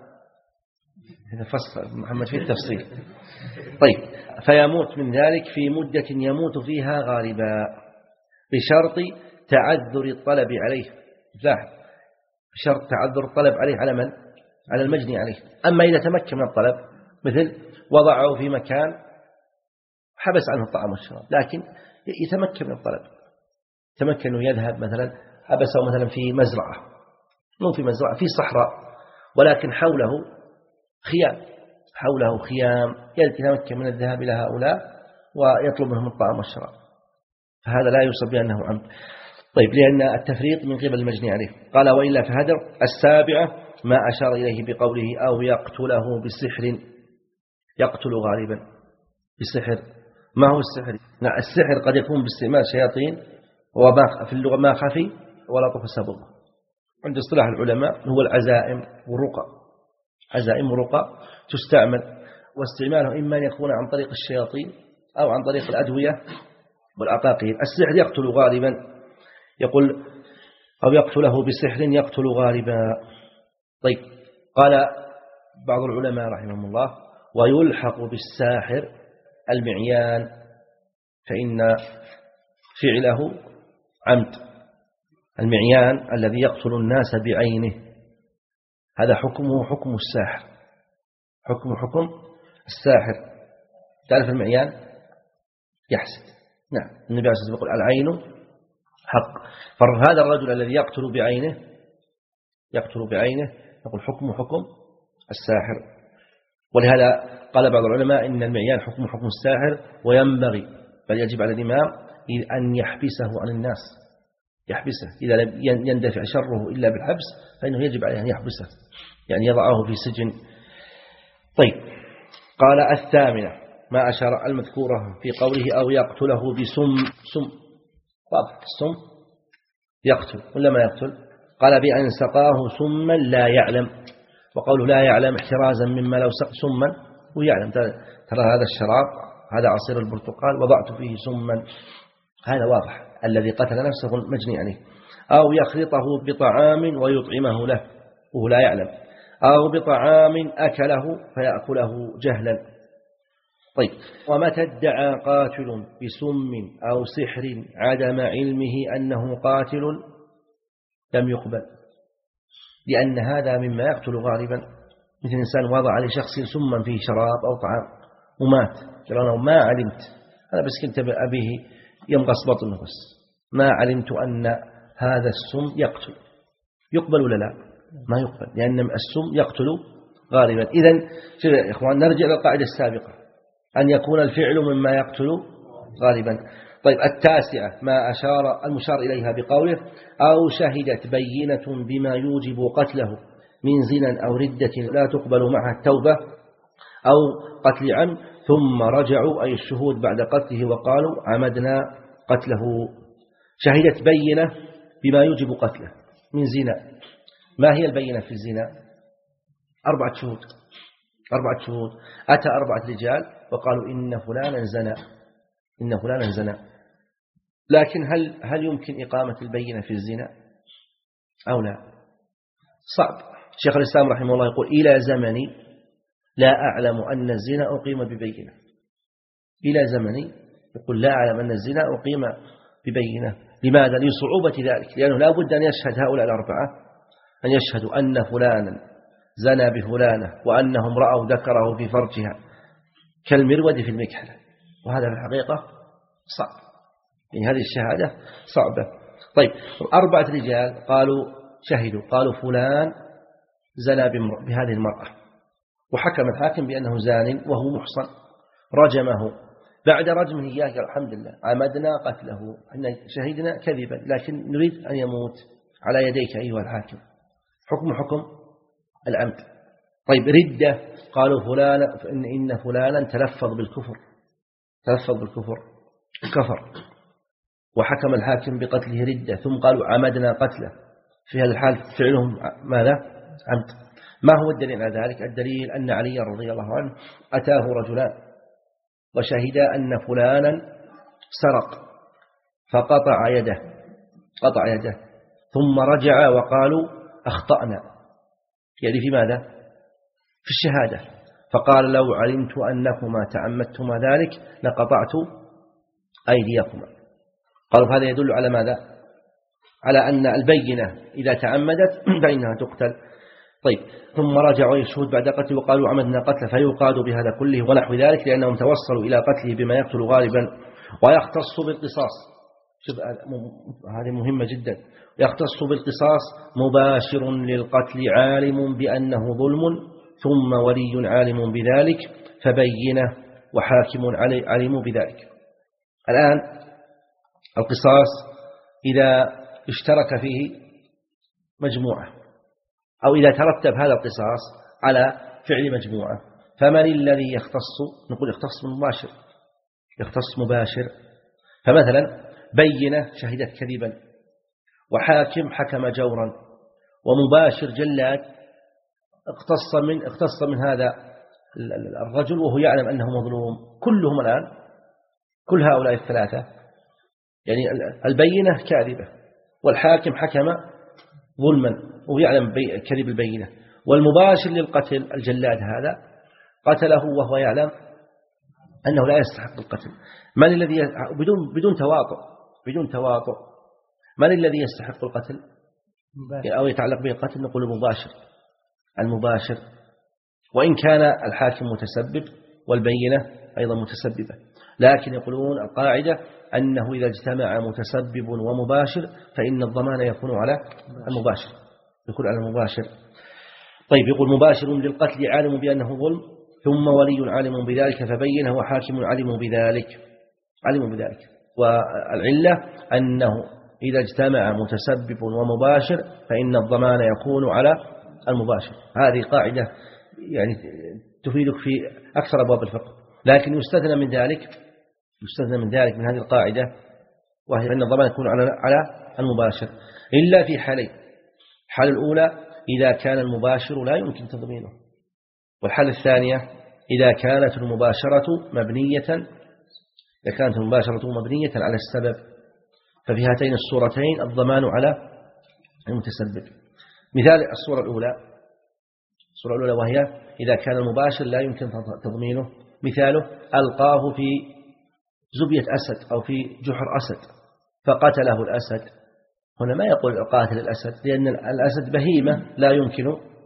هذا فصل محمد في التفصيل. طيب فيموت من ذلك في مدة يموت فيها غالبا بشرط تعذر الطلب عليه، لاحظ بشرط تعذر الطلب عليه على من؟ على المجني عليه. أما إذا تمكن من الطلب مثل وضعه في مكان حبس عنه الطعام والشراب لكن يتمكن من الطلب، تمكن أنه يذهب مثلا حبسه مثلا في مزرعة، مو في مزرعة في صحراء ولكن حوله خيام، حوله خيام يتمكن من الذهاب إلى هؤلاء ويطلب منهم الطعام والشراب، فهذا لا يوصف بأنه عمد. طيب لأن التفريط من قبل المجني عليه. قال وإلا فهدر. السابعة ما أشار إليه بقوله أو يقتله بسحر، يقتل غالبا بسحر. ما هو السحر؟ نعم السحر قد يكون باستعمال شياطين، وما في اللغة ما خفي ولا طف سبب. عند اصطلاح العلماء هو العزائم والرقى، عزائم ورقى تستعمل، واستعماله إما أن يكون عن طريق الشياطين أو عن طريق الأدوية والعقاقير. السحر يقتل غالبا، يقول أو يقتله بسحر يقتل غالبا. طيب قال بعض العلماء رحمهم الله ويلحق بالساحر المعيان فإن فعله عمد. المعيان الذي يقتل الناس بعينه هذا حكمه حكم الساحر، حكم حكم الساحر. تعرف المعيان يحسد، نعم النبي عليه الصلاة والسلام يقول العين حق، فهذا الرجل الذي يقتل بعينه يقتل بعينه يقول حكم حكم الساحر. ولهذا قال بعض العلماء إن المعيان حكم حكم الساحر، وينبغي بل يجب على الإمام أن يحبسه عن الناس، يحبسه إذا لم يندفع شره إلا بالحبس فإنه يجب عليه أن يحبسه، يعني يضعه في سجن. طيب، قال الثامنة ما أشار المذكورة في قوله أو يقتله بسم. سم واضح، السم يقتل ولا ما يقتل؟ قال بأن سقاه سما لا يعلم، وقوله لا يعلم احترازا مما لو سق سما ويعلم، ترى هذا الشراب هذا عصير البرتقال وضعت فيه سما، هذا واضح الذي قتل نفسه المجني عليه. أو يخلطه بطعام ويطعمه له وهو لا يعلم، أو بطعام أكله فيأكله جهلا. طيب، ومتى ادعى قاتل بسم أو سحر عدم علمه أنه قاتل لم يقبل، لأن هذا مما يقتل غالبا، مثل إنسان وضع على شخص سما فيه شراب أو طعام ومات، قال أنا ما علمت، أنا بس كنت أبيه ينقص بطنه بس ما علمت أن هذا السم يقتل، يقبل ولا لا؟ ما يقبل، لأن السم يقتل غالبا. إذن يا إخوان نرجع للقاعدة السابقة أن يكون الفعل مما يقتل غالبا. طيب، التاسعة ما أشار المشار إليها بقوله أو شهدت بينة بما يوجب قتله من زنا أو ردة لا تقبل معها التوبة أو قتل عمد ثم رجعوا، أي الشهود بعد قتله وقالوا عمدنا قتله. شهدت بينة بما يوجب قتله من زنا، ما هي البينة في الزنا؟ أربعة شهود، أربعة شهود. أتى أربعة رجال وقالوا إن فلانا زنا، إن فلانا زنا، لكن هل هل يمكن إقامة البينة في الزنا أو لا؟ صعب. شيخ الإسلام رحمه الله يقول إلى زمني لا أعلم أن الزنا أقيم ببينة، إلى زمني يقول لا أعلم أن الزنا أقيم ببينة. لماذا؟ لصعوبة ذلك، لأنه لا بد أن يشهد هؤلاء الأربعة أن يشهدوا أن فلانا زنى بفلانة وأنهم رأوا ذكره في فرجها كالمرود في المكحلة، وهذا في الحقيقة صعب، يعني هذه الشهادة صعبة. طيب، أربعة رجال قالوا شهدوا قالوا فلان زنى بهذه المرأة، وحكم الحاكم بأنه زان وهو محصن، رجمه. بعد رجمه إياه قال الحمد لله عمدنا قتله، إحنا شهدنا كذبا لكن نريد أن يموت على يديك أيها الحاكم، حكم حكم العمد. طيب، ردة قالوا فلان إن, إن فلانا تلفظ بالكفر، تلفظ بالكفر كفر، وحكم الحاكم بقتله ردة، ثم قالوا عمدنا قتله، في هذا الحال فعلهم ماذا؟ عمد. ما هو الدليل على ذلك؟ الدليل أن علي رضي الله عنه أتاه رجلان وشهدا أن فلانا سرق فقطع يده، قطع يده، ثم رجع وقالوا أخطأنا، يعني في ماذا؟ في الشهادة. فقال لو علمت أنكما تعمدتما ذلك لقطعت أيديكما. قالوا هذا يدل على ماذا؟ على أن البينة إذا تعمدت فإنها تقتل. طيب، ثم رجعوا الشهود بعد قتله وقالوا عمدنا قتله فيقاد بهذا كله ونحو ذلك، لأنهم توصلوا إلى قتله بما يقتل غالبا. ويختص بالقصاص، شوف هذه مهمة جدا، يختص بالقصاص مباشر للقتل عالم بأنه ظلم ثم ولي عالم بذلك فبينه وحاكم علم بذلك. الآن القصاص إذا اشترك فيه مجموعة أو إذا ترتب هذا القصاص على فعل مجموعة، فمن الذي يختص؟ نقول يختص مباشر، يختص مباشر. فمثلا بينة شهدت كذبا، وحاكم حكم جورا، ومباشر جلاد اختص من اختص من هذا الرجل وهو يعلم أنه مظلوم. كلهم الآن كل هؤلاء الثلاثة يعني البينة كاذبة، والحاكم حكم ظلما وهو يعلم كذب البينة، والمباشر للقتل الجلاد هذا قتله وهو يعلم أنه لا يستحق القتل. من الذي بدون بدون تواطؤ بدون تواطؤ من الذي يستحق القتل أو يتعلق به القتل؟ نقول المباشر، المباشر، وإن كان الحاكم متسبب والبينة أيضا متسببة، لكن يقولون القاعدة أنه إذا اجتمع متسبب ومباشر فإن الضمان يكون على المباشر، يكون على المباشر. طيب، يقول مباشر للقتل عالم بأنه ظلم ثم ولي عالم بذلك فبينه وحاكم علم بذلك، علم بذلك. والعلة أنه إذا اجتمع متسبب ومباشر فإن الضمان يكون على المباشر. هذه قاعدة يعني تفيدك في أكثر أبواب الفقه، لكن يستثنى من ذلك يستثنى من ذلك من هذه القاعدة، وهي أن الضمان يكون على على المباشر إلا في حالين. الحالة الأولى إذا كان المباشر لا يمكن تضمينه، والحالة الثانية إذا كانت المباشرة مبنية إذا كانت المباشرة مبنية على السبب، ففي هاتين الصورتين الضمان على المتسبب. مثال الصورة الأولى الصورة الأولى وهي إذا كان المباشر لا يمكن تضمينه، مثاله ألقاه في زبية أسد أو في جحر أسد فقتله الأسد، هنا ما يقول قاتل الأسد لأن الأسد بهيمة لا يمكن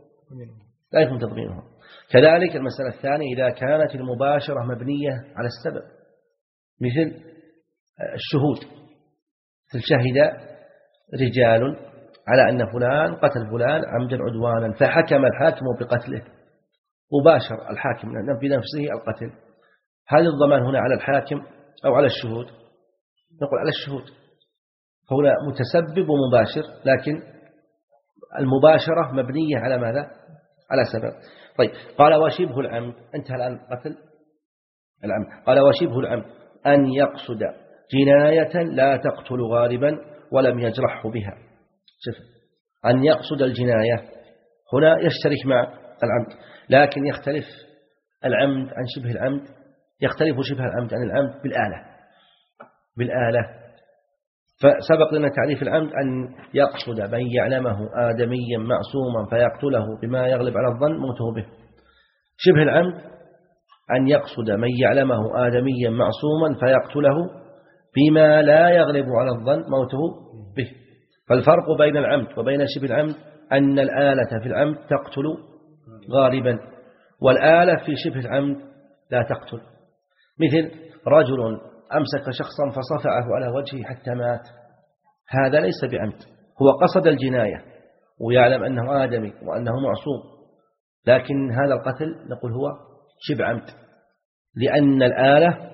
لا يمكن تضمينه. كذلك المسألة الثانية إذا كانت المباشرة مبنية على السبب، مثل الشهود، مثل شهد رجال على أن فلان قتل فلان عمدا عدوانا فحكم الحاكم بقتله، وباشر الحاكم بنفسه القتل، هل الضمان هنا على الحاكم أو على الشهود؟ نقول على الشهود، فهنا متسبب ومباشر، لكن المباشرة مبنية على ماذا؟ على سبب. طيب قال وشبه العمد، انتهى الآن قتل العمد. قال وشبه العمد أن يقصد جناية لا تقتل غالبا ولم يجرحه بها. شوف، أن يقصد الجناية هنا يشترك مع العمد، لكن يختلف العمد عن شبه العمد، يختلف شبه العمد عن العمد بالآلة بالآلة فسبق لنا تعريف العمد أن يقصد من يعلمه آدميا معصوما فيقتله بما يغلب على الظن موته به. شبه العمد أن يقصد من يعلمه آدميا معصوما فيقتله بما لا يغلب على الظن موته به. فالفرق بين العمد وبين شبه العمد أن الآلة في العمد تقتل غالبا، والآلة في شبه العمد لا تقتل. مثل رجل أمسك شخصا فصفعه على وجهه حتى مات، هذا ليس بعمد، هو قصد الجناية ويعلم أنه آدمي وأنه معصوم، لكن هذا القتل نقول هو شبه عمد، لأن الآلة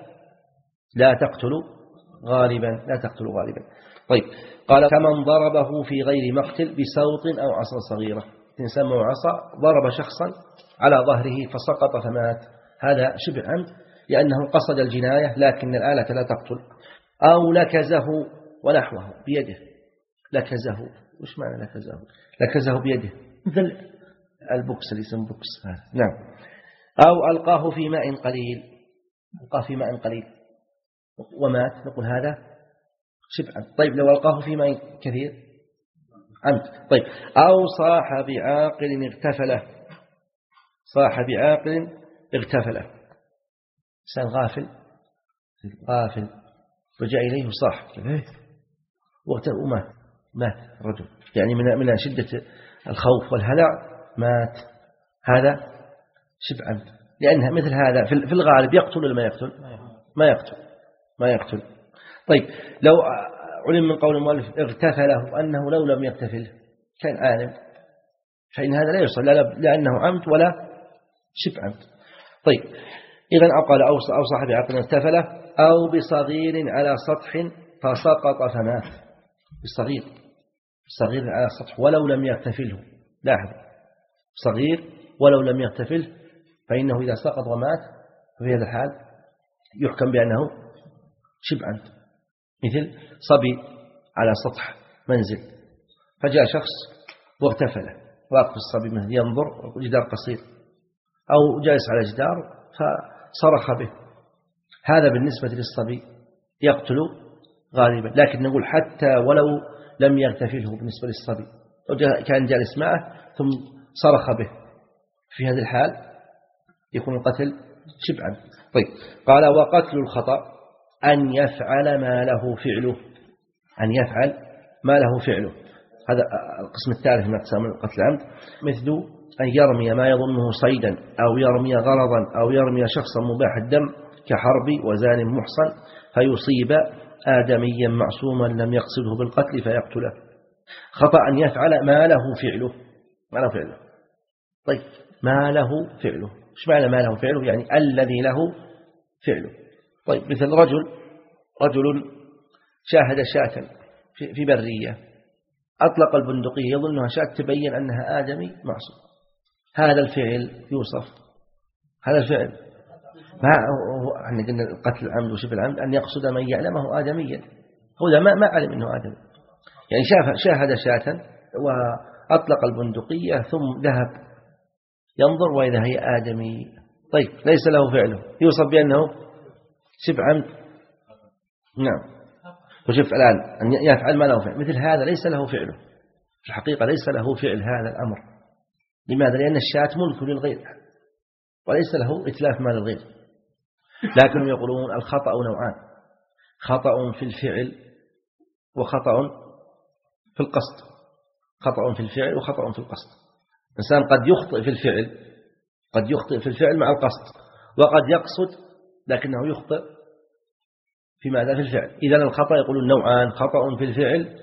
لا تقتل غالبا لا تقتل غالبا. طيب قال كمن ضربه في غير مقتل بسوط أو عصا صغيرة، إنسان مع عصا ضرب شخصا على ظهره فسقط فمات، هذا شبه عمد لأنه قصد الجناية لكن الآلة لا تقتل. أو لكزه ونحوه بيده، لكزه وش معنى لكزه؟ لكزه بيده مثل البوكس اللي يسمى بوكس هذا. نعم. أو ألقاه في ماء قليل، ألقاه في ماء قليل ومات، نقول هذا شبه عمد. طيب لو ألقاه في ماء كثير عمد. طيب أو صاح بعاقل اغتفله، صاح بعاقل اغتفله، إنسان غافل غافل رجع إليه وصاح ومات مات الرجل، يعني من من شدة الخوف والهلع مات، هذا شبه عمد، لأنها مثل هذا في الغالب يقتل ولا ما يقتل؟ ما يقتل ما يقتل. طيب لو علم من قول المؤلف اغتفله أنه لو لم يغتفل كان عالم، فإن هذا لا يصل لأنه عمد ولا شبه عمد. طيب إذن أقل أو صاحب عقل اغتفله أو بصغير على سطح فسقط فمات، بالصغير صغير على السطح ولو لم يغتفله، لاحظ صغير ولو لم يغتفله، فإنه إذا سقط ومات في هذا الحال يحكم بأنه شبه عمد. مثل صبي على سطح منزل فجاء شخص واغتفله، واقف الصبي منه ينظر جدار قصير أو جالس على جدار فصرخ به، هذا بالنسبة للصبي يقتل غالبا، لكن نقول حتى ولو لم يغتفله بالنسبة للصبي، لو كان جالس معه ثم صرخ به، في هذا الحال يكون القتل شبه عمد. طيب قال وقتل الخطأ أن يفعل ما له فعله، أن يفعل ما له فعله، هذا القسم الثالث من أقسام القتل العمد، مثل أن يرمي ما يظنه صيدا أو يرمي غرضا أو يرمي شخصا مباح الدم كحرب وزان محصن فيصيب آدميا معصوما لم يقصده بالقتل فيقتله. خطأ أن يفعل ما له فعله، ما له فعله. طيب ما له فعله، إيش معنى ما له فعله؟ يعني الذي له فعله. طيب مثل رجل رجل شاهد شاة في برية، أطلق البندقية يظنها شاة، تبين أنها آدمي معصوم. هذا الفعل يوصف، هذا الفعل ما هو احنا قلنا القتل العمد وشبه العمد أن يقصد من يعلمه آدميا، هو ما ما علم أنه آدمي، يعني شاف شاهد شاة وأطلق البندقية ثم ذهب ينظر وإذا هي آدمي. طيب ليس له فعله، يوصف بأنه شبه عمد. نعم. وشوف الآن أن يفعل ما له فعل مثل هذا ليس له فعله، في الحقيقة ليس له فعل هذا الأمر. لماذا؟ لأن الشاة ملك للغير وليس له إتلاف مال الغير. لكنهم يقولون الخطأ نوعان، خطأ في الفعل وخطأ في القصد، خطأ في الفعل وخطأ في القصد. الإنسان قد يخطئ في الفعل، قد يخطئ في الفعل مع القصد، وقد يقصد لكنه يخطئ في ماذا؟ في الفعل. إذن الخطأ يقولون نوعان، خطأ في الفعل،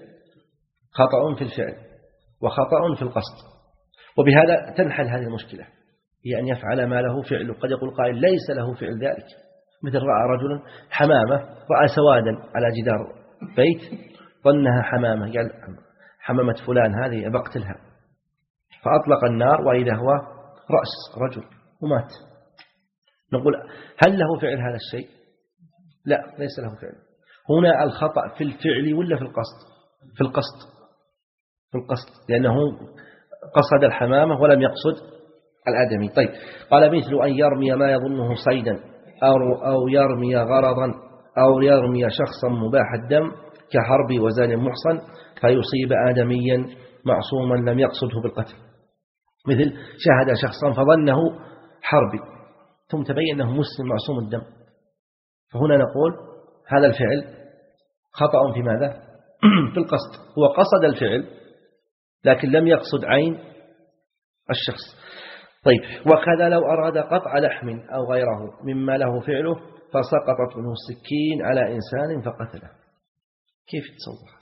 خطأ في الفعل وخطأ في القصد. وبهذا تنحل هذه المشكلة، هي أن يفعل ما له فعل. قد يقول قائل ليس له فعل ذلك، مثل رأى رجل حمامة، رأى سوادا على جدار بيت ظنها حمامة، قال حمامة فلان هذه بقتلها، فأطلق النار وإذا هو رأس رجل ومات. نقول هل له فعل هذا الشيء؟ لا، ليس له فعل. هنا الخطأ في الفعل ولا في القصد؟ في القصد، في القصد، لأنه قصد الحمامة ولم يقصد الآدمي. طيب قال مثل أن يرمي ما يظنه صيدا أو, أو يرمي غرضا أو يرمي شخصا مباح الدم كحربي وزان محصن فيصيب آدميا معصوما لم يقصده بالقتل. مثل شاهد شخصا فظنه حربي ثم تبين أنه مسلم معصوم الدم، فهنا نقول هذا الفعل خطأ في ماذا؟ في القصد. هو قصد الفعل لكن لم يقصد عين الشخص. طيب وكذا لو أراد قطع لحم أو غيره مما له فعله فسقطت منه السكين على إنسان فقتله. كيف تصور؟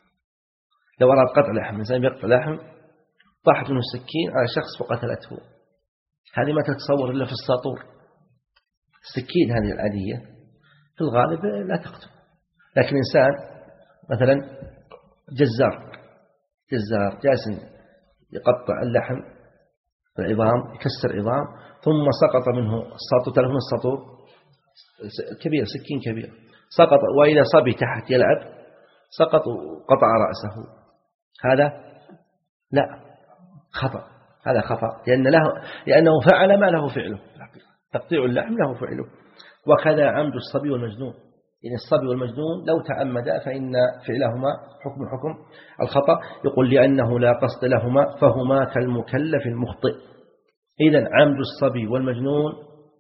لو أراد قطع لحم، إنسان يقطع لحم طاحت منه السكين على شخص فقتلته، هذه ما تتصور إلا في الساطور. السكين هذه العادية في الغالب لا تقتل، لكن إنسان مثلا جزار جزار جالس يقطع اللحم العظام، يكسر عظام، ثم سقط منه الساطور، تعرفون الساطور كبير، سكين كبير، سقط وإذا صبي تحت يلعب سقط وقطع رأسه. هذا لا، خطأ، هذا خطأ، لأن له لأنه فعل ما له فعله، تقطيع اللحم له فعله. وكذا عمد الصبي والمجنون، يعني الصبي والمجنون لو تعمدا فإن فعلهما حكم حكم الخطأ. يقول لأنه لا قصد لهما فهما كالمكلف المخطئ. إذن عمد الصبي والمجنون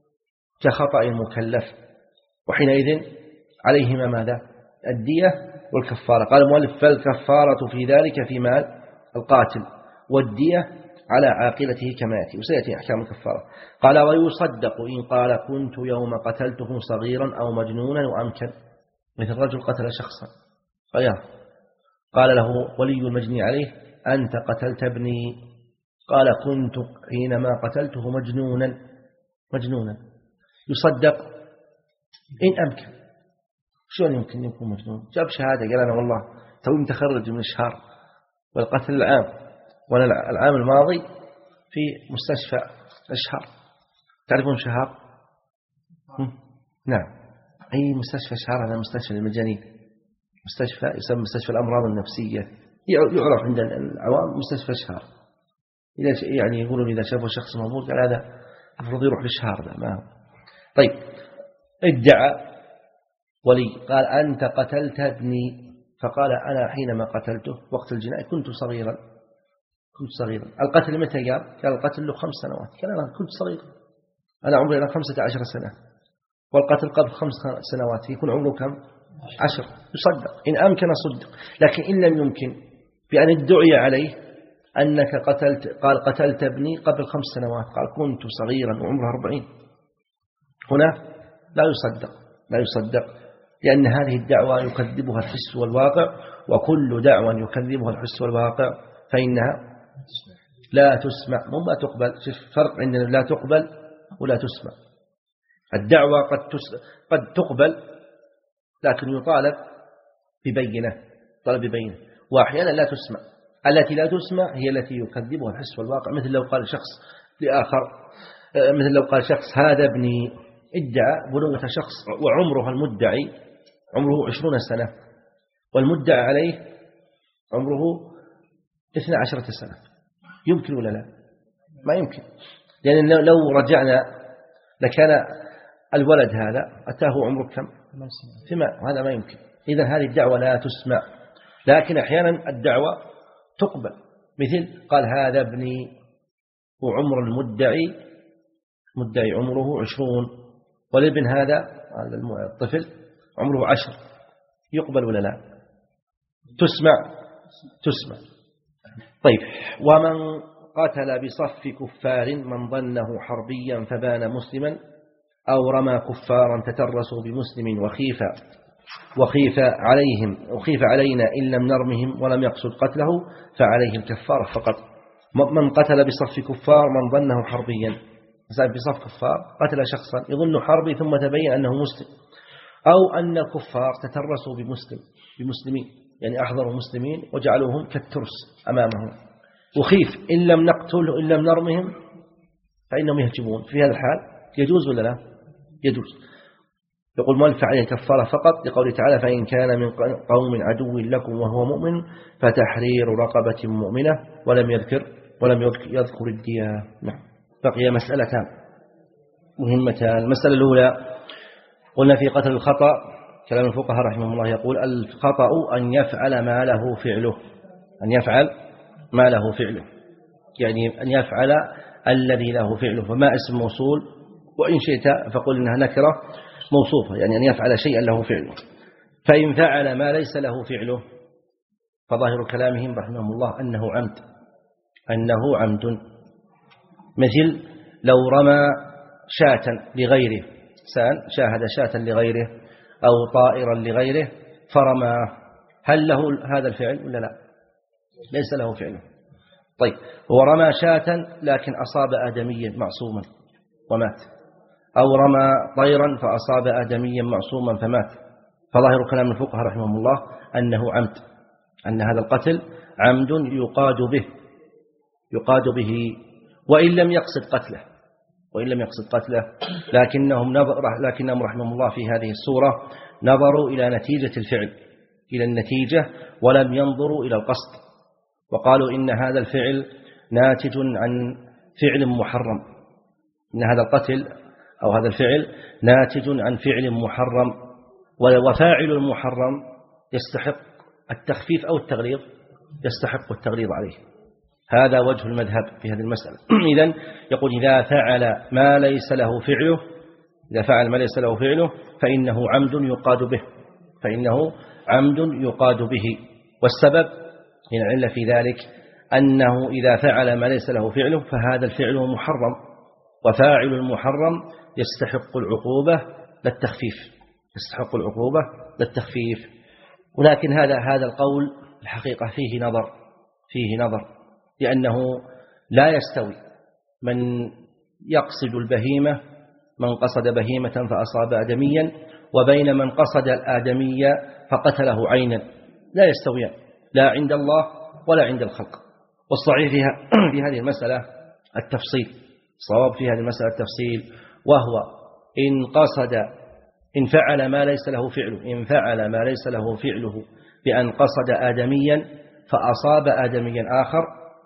كخطأ المكلف، وحينئذ عليهما ماذا؟ الدية والكفارة. قال المؤلف فالكفارة في ذلك في مال القاتل، والدية على عاقلته كما يأتي، وسيأتي أحكام الكفارة. قال ويصدق إن قال كنت يوم قتلته صغيرا أو مجنونا وأمكن، مثل رجل قتل شخصا قال, قال له ولي المجني عليه أنت قتلت ابني، قال كنت حينما قتلته مجنونا مجنونا يصدق إن أمكن. شلون يمكن يكون مجنون؟ جاب شهادة قال أنا والله توي متخرج من الشهر والقتل العام، وأنا العام الماضي في مستشفى الشهر. تعرفون شهر؟ نعم، أي مستشفى شهر؟ هذا مستشفى للمجانين، مستشفى يسمى مستشفى الأمراض النفسية، يعرف عند العوام مستشفى شهر. إذا يعني يقولون إذا شافوا شخص موجود قال هذا المفروض يروح للشهر ده ما هو. طيب ادعى ولي قال أنت قتلت ابني، فقال أنا حينما قتلته وقت الجناية كنت صغيرا كنت صغيرا. القتل متى قال؟ قال القتل له خمس سنوات. قال أنا كنت صغير، أنا عمري أنا خمسة عشر سنة، والقتل قبل خمس سنوات يكون عمره كم؟ عشر. يصدق إن أمكن صدق، لكن إن لم يمكن بأن ادعي عليه أنك قتلت، قال قتلت ابني قبل خمس سنوات، قال كنت صغيرا وعمره أربعين، هنا لا يصدق لا يصدق لأن هذه الدعوة يكذبها الحس والواقع، وكل دعوة يكذبها الحس والواقع فإنها لا تسمع وما تقبل. شوف فرق عندنا لا تقبل ولا تسمع. الدعوة قد قد تقبل لكن يطالب ببينة، طلب ببينة. وأحيانا لا تسمع. التي لا تسمع هي التي يكذبها الحس والواقع، مثل لو قال شخص لآخر، مثل لو قال شخص هذا ابني، ادعى بلوغة شخص وعمره المدعي عمره عشرون سنة والمدعى عليه عمره اثنى عشرة سنة، يمكن ولا لا؟ ما يمكن، لأن لو رجعنا لكان الولد هذا أتاه عمره كم؟ ثمان، هذا ما يمكن. إذن هذه الدعوة لا تسمع. لكن أحيانا الدعوة تقبل، مثل قال هذا ابني وعمر المدعي مدعي عمره عشرون والابن هذا هذا الطفل عمره عشر، يقبل ولا لا؟ تسمع تسمع. طيب، ومن قتل بصف كفار من ظنه حربيا فبان مسلما أو رمى كفارا تترسوا بمسلم وخيف وخيف عليهم وخيف علينا إن لم نرمهم ولم يقصد قتله فعليه الكفارة فقط. من قتل بصف كفار من ظنه حربيا، مثلا بصف كفار قتل شخصا يظن حربي ثم تبين أنه مسلم، أو أن الكفار تترسوا بمسلم بمسلمين، يعني أحضروا مسلمين وجعلوهم كالترس أمامهم، وخيف إن لم نقتله إن لم نرمهم فإنهم يهجمون. في هذا الحال يجوز ولا لا؟ يجوز. يقول مؤلف عليه كفارة فقط لقوله تعالى فإن كان من قوم عدو لكم وهو مؤمن فتحرير رقبة مؤمنة، ولم يذكر ولم يذكر الدية. نعم. بقي مسألتان مهمتان. المسألة الأولى قلنا في قتل الخطأ كلام الفقهاء رحمه الله يقول الخطأ أن يفعل ما له فعله، أن يفعل ما له فعله، يعني أن يفعل الذي له فعله، فما اسم موصول، وإن شئت فقل إنها نكرة موصوفة، يعني أن يفعل شيئا له فعله. فإن فعل ما ليس له فعله فظاهر كلامهم رحمهم الله أنه عمد أنه عمد مثل لو رمى شاة لغيره، سان شاهد شاة لغيره أو طائرا لغيره فرمى، هل له هذا الفعل ولا لا؟ ليس له فعله. طيب، هو رمى شاة لكن أصاب آدميا معصوما ومات، أو رمى طيرا فأصاب آدميا معصوما فمات، فظاهر كلام الفقهاء رحمهم الله أنه عمد، أن هذا القتل عمد يقاد به يقاد به وإن لم يقصد قتله وإن لم يقصد قتله لكنهم نظر لكنهم رحمهم الله في هذه الصورة نظروا إلى نتيجة الفعل، إلى النتيجة، ولم ينظروا إلى القصد، وقالوا إن هذا الفعل ناتج عن فعل محرم، إن هذا القتل أو هذا الفعل ناتج عن فعل محرم، وفاعل المحرم يستحق التخفيف أو التغليظ، يستحق التغليظ عليه. هذا وجه المذهب في هذه المسألة. إذن يقول إذا فعل ما ليس له فعله إذا فعل ما ليس له فعله فإنه عمد يقاد به فإنه عمد يقاد به. والسبب من العلة في ذلك أنه إذا فعل ما ليس له فعله فهذا الفعل محرم، وفاعل المحرم يستحق العقوبة للتخفيف يستحق العقوبة للتخفيف. ولكن هذا هذا القول الحقيقة فيه نظر فيه نظر لأنه لا يستوي من يقصد البهيمة من قصد بهيمة فأصاب آدميا وبين من قصد الآدمية فقتله عينا، لا يستويان لا عند الله ولا عند الخلق. والصحيح فيها في هذه المسألة التفصيل، صواب في هذه المسألة التفصيل، وهو إن قصد إن فعل ما ليس له فعله إن فعل ما ليس له فعله بأن قصد آدميا فأصاب آدميا آخر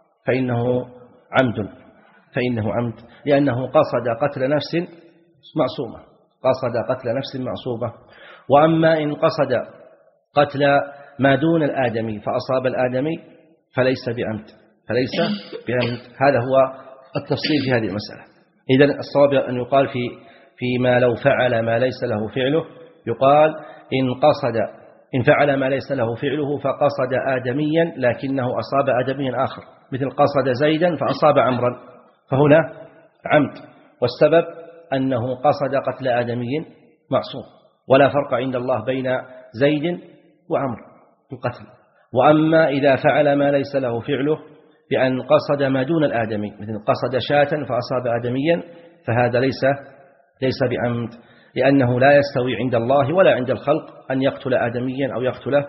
فإنه عمد فإنه عمد لأنه قصد قتل نفس معصومة قصد قتل نفس معصومة. وأما إن قصد قتل ما دون الآدمي فأصاب الآدمي فليس بعمد فليس بعمد هذا هو التفصيل في هذه المسألة. إذن الصواب أن يقال في فيما لو فعل ما ليس له فعله يقال إن قصد إن فعل ما ليس له فعله فقصد آدميا لكنه أصاب آدميا آخر، مثل قصد زيدا فأصاب عمرا، فهنا عمد، والسبب أنه قصد قتل آدمي معصوم، ولا فرق عند الله بين زيد وعمر في القتل. وأما إذا فعل ما ليس له فعله بأن قصد ما دون الآدمي، مثل قصد شاة فأصاب آدميا، فهذا ليس ليس بعمد، لأنه لا يستوي عند الله ولا عند الخلق أن يقتل آدميا أو يقتل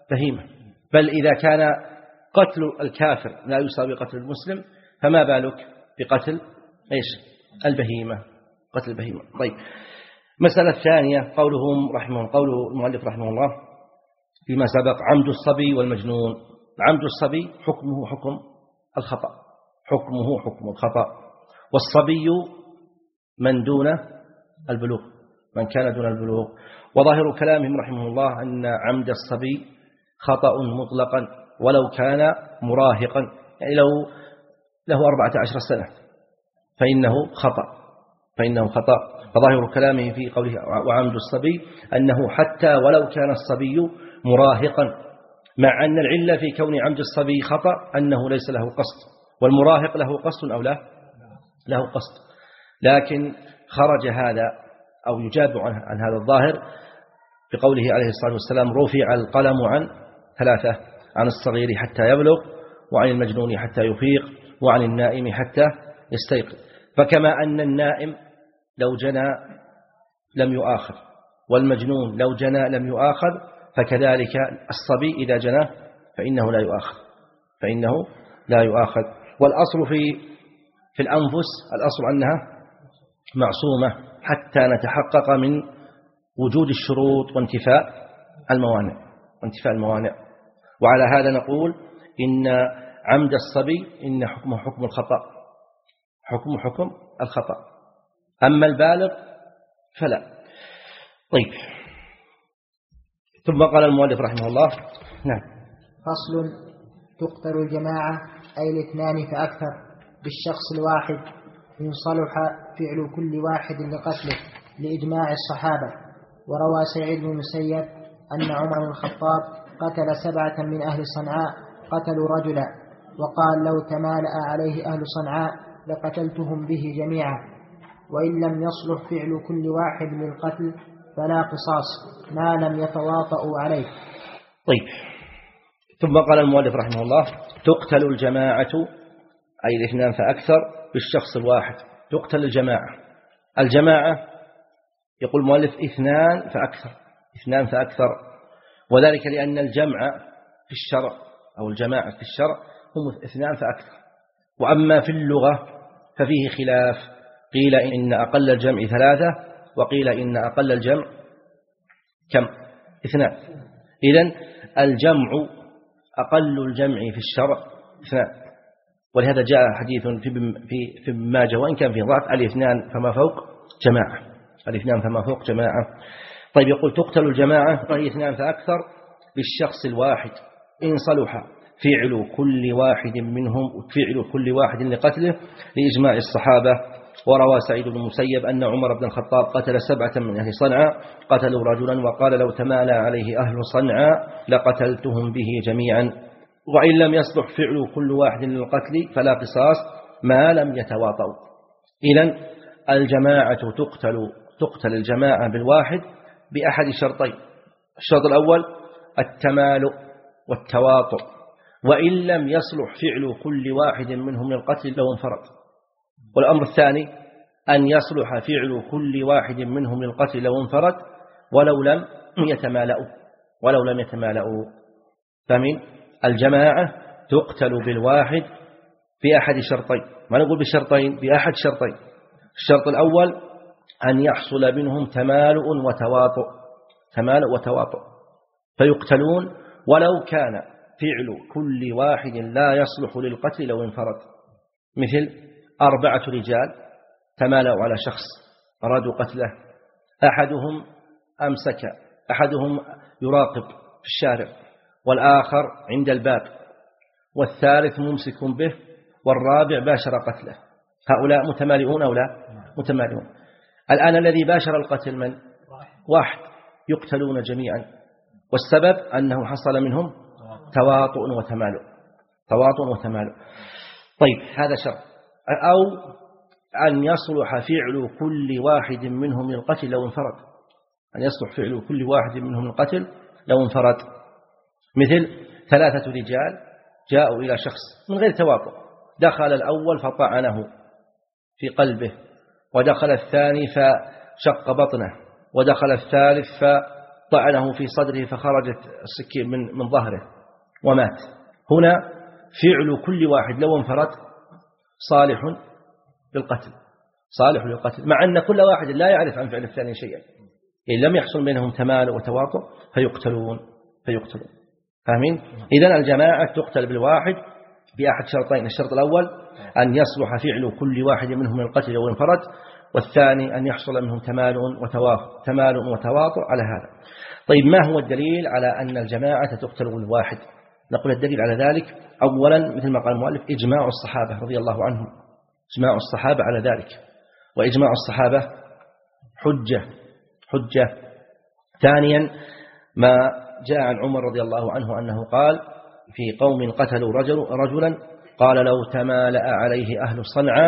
بهيمة. بل إذا كان قتل الكافر لا يساوي قتل المسلم فما بالك بقتل إيش البهيمة، قتل البهيمة. طيب، مسألة ثانية قولهم رحمه قوله المؤلف رحمه الله فيما سبق عمد الصبي والمجنون. عمد الصبي حكمه حكم الخطأ، حكمه حكم الخطأ، والصبي من دون البلوغ، من كان دون البلوغ. وظاهر كلامهم رحمه الله أن عمد الصبي خطأ مطلقا ولو كان مراهقا، يعني لو له أربعة عشر سنة فإنه خطأ فإنه خطأ فظاهر كلامه في قوله وعمد الصبي أنه حتى ولو كان الصبي مراهقا، مع أن العلة في كون عمد الصبي خطأ أنه ليس له قصد، والمراهق له قصد أو لا له قصد. لكن خرج هذا أو يجاب عن, عن هذا الظاهر بقوله عليه الصلاة والسلام رفع القلم عن ثلاثة: عن الصغير حتى يبلغ، وعن المجنون حتى يفيق، وعن النائم حتى يستيقظ. فكما أن النائم لو جنى لم يؤاخذ، والمجنون لو جنى لم يؤاخذ، فكذلك الصبي إذا جنى فإنه لا يؤاخذ فإنه لا يؤاخذ. والأصل في في الأنفس الأصل أنها معصومة حتى نتحقق من وجود الشروط وانتفاء الموانع وانتفاء الموانع وعلى هذا نقول إن عمد الصبي إن حكمه حكم الخطأ، حكم حكم الخطأ، أما البالغ فلا. طيب، ثم قال المؤلف رحمه الله نعم فصل: تقتل الجماعة أي الاثنان فأكثر بالشخص الواحد إن صلح فعل كل واحد لقتله لإجماع الصحابة. وروى سعيد بن المسيب أن عمر بن الخطاب قتل سبعة من أهل صنعاء قتلوا رجلا، وقال لو تمالأ عليه أهل صنعاء لقتلتهم به جميعا، وإن لم يصلح فعل كل واحد للقتل فلا قصاص ما لم يتواطؤوا عليه. طيب، ثم قال المؤلف رحمه الله تقتل الجماعة أي الاثنان فأكثر بالشخص الواحد. تقتل الجماعة، الجماعة يقول المؤلف اثنان فأكثر، اثنان فأكثر، وذلك لأن الجمع في الشرع أو الجماعة في الشرع هم اثنان فأكثر. وأما في اللغة ففيه خلاف، قيل إن أقل الجمع ثلاثة، وقيل إن أقل الجمع كم؟ اثنان. إذن الجمع أقل الجمع في الشرع اثنان، ولهذا جاء حديث في في في ماجه وإن كان فيه ضعف: الاثنان فما فوق جماعة، الاثنان فما فوق جماعة. طيب، يقول تقتل الجماعة وهي اثنان فأكثر بالشخص الواحد إن صلح فعل كل واحد منهم فعل كل واحد لقتله لإجماع الصحابة. وروى سعيد بن المسيب أن عمر بن الخطاب قتل سبعة من أهل صنعاء قتلوا رجلا، وقال لو تمالى عليه أهل صنعاء لقتلتهم به جميعا، وإن لم يصلح فعل كل واحد للقتل فلا قصاص ما لم يتواطؤوا. إذن الجماعة تقتل تقتل الجماعة بالواحد بأحد شرطين: الشرط الأول التمالؤ والتواطؤ، وإن لم يصلح فعل كل واحد منهم للقتل لو انفرد. والأمر الثاني أن يصلح فعل كل واحد منهم للقتل لو انفرد ولو لم يتمالؤوا ولو لم يتمالؤوا. فمن الجماعة تقتل بالواحد بأحد شرطين، ما نقول بشرطين، بأحد شرطين. الشرط الأول أن يحصل منهم تمالؤ وتواطؤ تمالؤ وتواطؤ فيقتلون ولو كان فعل كل واحد لا يصلح للقتل لو انفرد، مثل أربعة رجال تمالأوا على شخص أرادوا قتله، أحدهم أمسك أحدهم يراقب في الشارع، والآخر عند الباب، والثالث ممسك به، والرابع باشر قتله. هؤلاء متمالئون أو لا؟ متمالئون. الآن الذي باشر القتل من؟ واحد، يقتلون جميعا، والسبب أنه حصل منهم تواطؤ وتمالؤ تواطؤ وتمالؤ. طيب، هذا شرط. أو أن يصلح فعل كل واحد منهم للقتل لو انفرد، أن يصلح فعل كل واحد منهم للقتل لو انفرد، مثل ثلاثة رجال جاءوا إلى شخص من غير تواطؤ، دخل الأول فطعنه في قلبه، ودخل الثاني فشق بطنه، ودخل الثالث طعنه في صدره فخرجت السكين من من ظهره ومات. هنا فعل كل واحد لو انفرد صالح للقتل، صالح للقتل، مع أن كل واحد لا يعرف عن فعل الثاني شيئا، إن لم يحصل بينهم تمالؤ وتواطؤ فيقتلون فيقتلون فاهمين؟ إذن الجماعة تقتل بالواحد بأحد شرطين: الشرط الأول أن يصلح فعل كل واحد منهم من القتل لو انفرد، والثاني أن يحصل منهم تمالؤ وتواطؤ تمالؤ وتواطؤ على هذا. طيب ما هو الدليل على أن الجماعة تقتل بالواحد؟ نقول الدليل على ذلك أولا مثل ما قال المؤلف إجماع الصحابة رضي الله عنهم، إجماع الصحابة على ذلك، وإجماع الصحابة حجة حجة. ثانيا ما جاء عن عمر رضي الله عنه أنه قال في قوم قتلوا رجل رجلا قال لو تمالأ عليه أهل صنعاء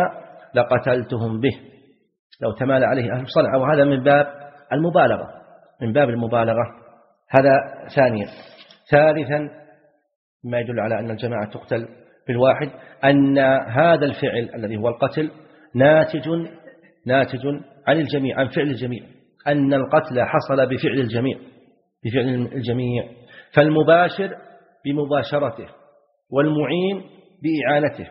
لقتلتهم به، لو تمالأ عليه أهل صنعاء، وهذا من باب المبالغة، من باب المبالغة. هذا ثانيا. ثالثا ما يدل على أن الجماعة تقتل بالواحد أن هذا الفعل الذي هو القتل ناتج ناتج عن الجميع، عن فعل الجميع، أن القتل حصل بفعل الجميع بفعل الجميع فالمباشر بمباشرته والمعين بإعانته،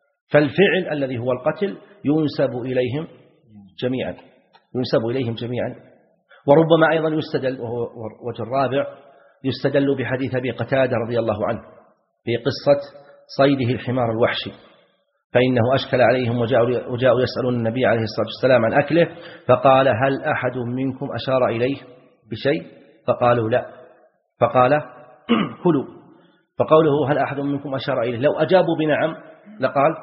فالفعل الذي هو القتل ينسب إليهم جميعا ينسب إليهم جميعا. وربما أيضا يستدل، وهو وجه الرابع، يستدل بحديث أبي قتادة رضي الله عنه في قصة صيده الحمار الوحشي، فإنه أشكل عليهم وجاءوا, وجاءوا يسألون النبي عليه الصلاة والسلام عن أكله، فقال هل أحد منكم أشار إليه بشيء؟ فقالوا لا، فقال كلوا. فقوله هل أحد منكم أشار إليه لو أجابوا بنعم لقال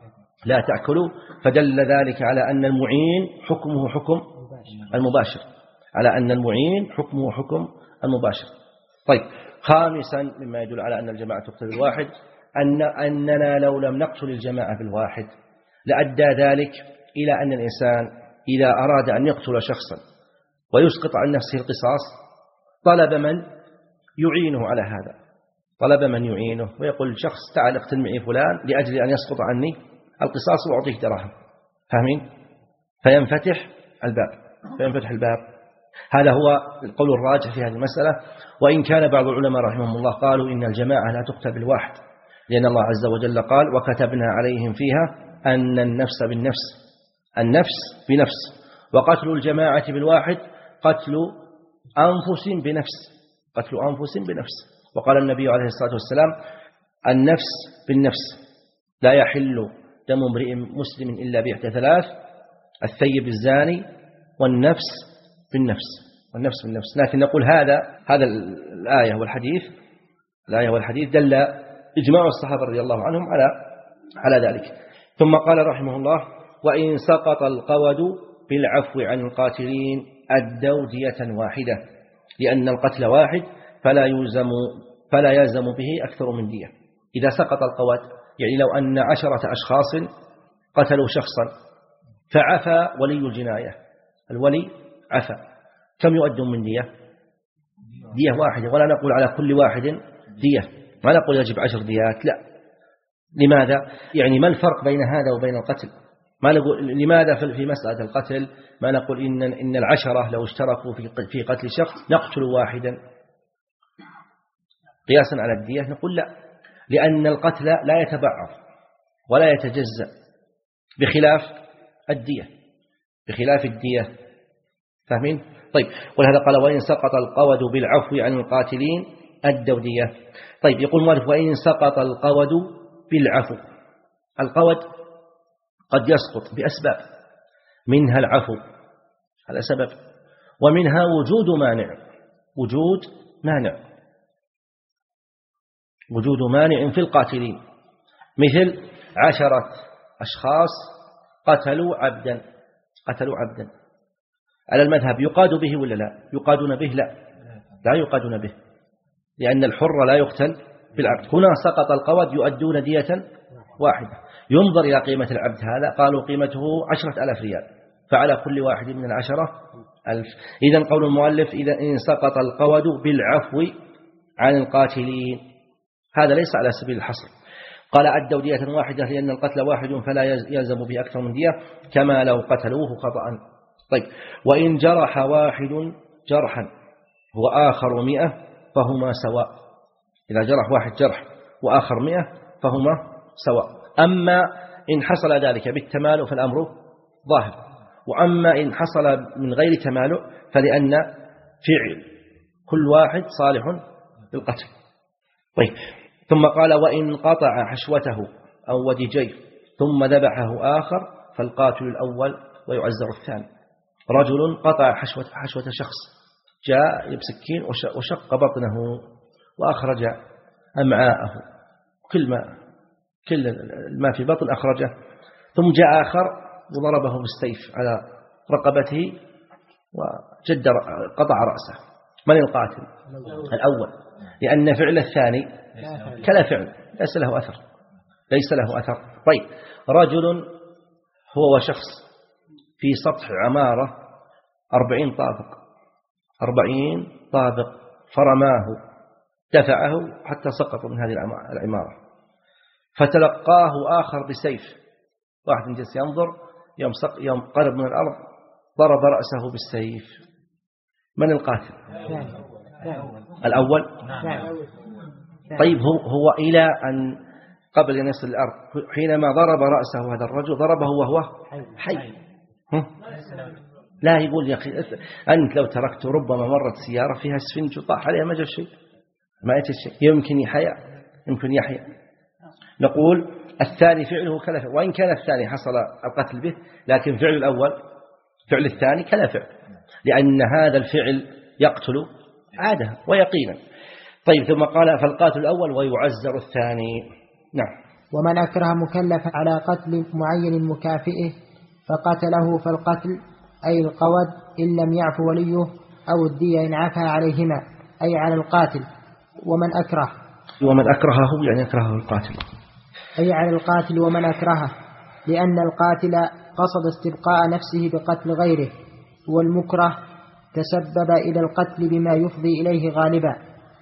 لا تأكلوا، فدل ذلك على أن المعين حكمه حكم المباشر، على أن المعين حكمه حكم المباشر. طيب خامسا مما يدل على أن الجماعة تقتل بالواحد أن أننا لو لم نقتل الجماعة بالواحد لأدى ذلك إلى أن الإنسان إذا أراد أن يقتل شخصا ويسقط عن نفسه القصاص طلب من يعينه على هذا، طلب من يعينه ويقول شخص تعال اقتل معي فلان لأجل أن يسقط عني القصاص وأعطيك دراهم، فاهمين؟ فينفتح الباب فينفتح الباب هذا هو القول الراجح في هذه المسألة. وإن كان بعض العلماء رحمهم الله قالوا إن الجماعة لا تقتل بالواحد، لأن الله عز وجل قال وكتبنا عليهم فيها أن النفس بالنفس النفس بنفس، وقتل الجماعة بالواحد قتل أنفس بنفس قتل أنفس بنفس. وقال النبي عليه الصلاة والسلام النفس بالنفس لا يحل دم امرئ مسلم إلا بإحدى ثلاث: الثيب الزاني والنفس بالنفس والنفس بالنفس. لكن نقول هذا هذا الآية والحديث الآية والحديث دل إجماع الصحابة رضي الله عنهم على على ذلك. ثم قال رحمه الله وإن سقط القود بالعفو عن القاتلين أدوا دية واحدة، لأن القتل واحد فلا يلزم فلا يلزم به أكثر من دية. إذا سقط القود يعني لو أن عشرة أشخاص قتلوا شخصا فعفى ولي الجناية، الولي عفى، كم يؤدون من دية؟ دية واحدة، ولا نقول على كل واحد دية، ما نقول يجب عشر ديات، لا. لماذا؟ يعني ما الفرق بين هذا وبين القتل؟ ما نقول لماذا في مسألة القتل ما نقول إن إن العشرة لو اشتركوا في في قتل شخص نقتل واحدا قياسا على الدية؟ نقول لا، لأن القتل لا يتبعض ولا يتجزأ بخلاف الدية بخلاف الدية فاهمين؟ طيب ولهذا قال وإن سقط القود بالعفو عن القاتلين أدوا دية. طيب يقول مالك وإن سقط القود بالعفو، القود قد يسقط بأسباب، منها العفو هذا سبب، ومنها وجود مانع وجود مانع وجود مانع في القاتلين، مثل عشرة أشخاص قتلوا عبدا قتلوا عبدا على المذهب يقاد به ولا لا؟ يقادون به؟ لا لا يقادون به، لأن الحر لا يقتل بالعبد. هنا سقط القود يؤدون دية واحدة، ينظر إلى قيمة العبد هذا، قالوا قيمته عشرة ألاف ريال، فعلى كل واحد من العشرة ألف. إذن قول المؤلف إذا إن سقط القود بالعفو عن القاتلين هذا ليس على سبيل الحصر، قال أدوا دية واحدة لأن القتل واحد فلا يلزم به أكثر من دية كما لو قتلوه خطأ. طيب وإن جرح واحد جرحا هو آخر مئة فهما سواء. إذا جرح واحد جرح وآخر مئة فهما سواء. أما إن حصل ذلك بالتمالؤ فالأمر ظاهر، وأما إن حصل من غير تمالؤ فلأن فعل كل واحد صالح للقتل. طيب، ثم قال وإن قطع حشوته أو ودجيه ثم ذبحه آخر فالقاتل الأول ويعزر الثاني. رجل قطع حشوة, حشوة شخص، جاء بسكين وشق بطنه وأخرج أمعاءه، كل ما كل ما في بطن أخرجه، ثم جاء آخر وضربه بالسيف على رقبته وجد قطع رأسه. من القاتل؟ الأول، لأن فعل الثاني كلا فعل ليس له أثر ليس له أثر. طيب، رجل هو وشخص في سطح عمارة أربعين طابق أربعين طابق فرماه دفعه حتى سقط من هذه العمارة، فتلقاه آخر بسيف، واحد جالس ينظر، يوم, يوم قرب من الأرض ضرب رأسه بالسيف. من القاتل؟ الأول. طيب، هو, هو إلى أن قبل أن يصل الأرض حينما ضرب رأسه هذا الرجل ضربه وهو حي. لا يقول يا أخي أنت لو تركت ربما مرت سيارة فيها سفنج وطاح عليها ما جاء شيء، ما أتى شيء، يمكن يحيا يمكن يحيا. نقول الثاني فعله كلا، وإن كان الثاني حصل القتل به لكن فعل الأول فعل الثاني كلا فعل، لأن هذا الفعل يقتل عادة ويقينا. طيب، ثم قال فالقاتل الأول ويعزر الثاني. نعم. ومن أكره مكلف على قتل معين مكافئه فقتله فالقتل أي القود إن لم يعف وليه أو الدية إن عفى عليهما، أي على القاتل. ومن أكره ومن أكرهه يعني أكرهه القاتل، أي على القاتل ومن أكرهه، لأن القاتل قصد استبقاء نفسه بقتل غيره، والمكره تسبب إلى القتل بما يفضي إليه غالبا.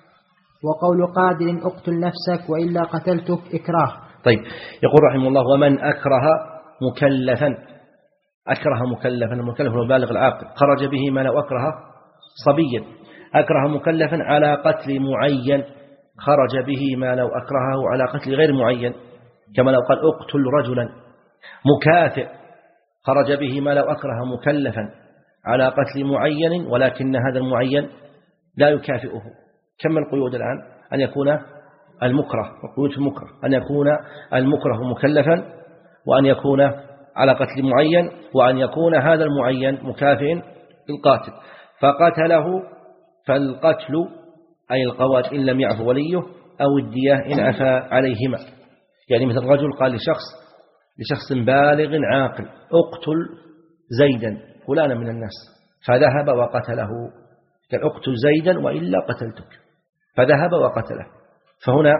وقول قادر اقتل نفسك وإلا قتلتك إكراه. طيب، يقول رحمه الله ومن أكره مكلفا، أكره مكلفا، المكلف هو البالغ العاقل، خرج به ما لو أكره صبيا. أكره مكلفا على قتل معين، خرج به ما لو أكرهه على قتل غير معين، كما لو قال اقتل رجلا. مكافئ، خرج به ما لو أكره مكلفا على قتل معين ولكن هذا المعين لا يكافئه. كم من قيود الآن؟ أن يكون المكره، وقيود المكره أن يكون المكره مكلفا، وأن يكون على قتل معين، وأن يكون هذا المعين مكافئ للقاتل. فقتله فالقتل أي القواد إن لم يعف وليه أو الدية إن عفى عليهما. يعني مثل رجل قال لشخص لشخص بالغ عاقل اقتل زيدا فلانا من الناس، فذهب وقتله، قال اقتل زيدا وإلا قتلتك، فذهب وقتله. فهنا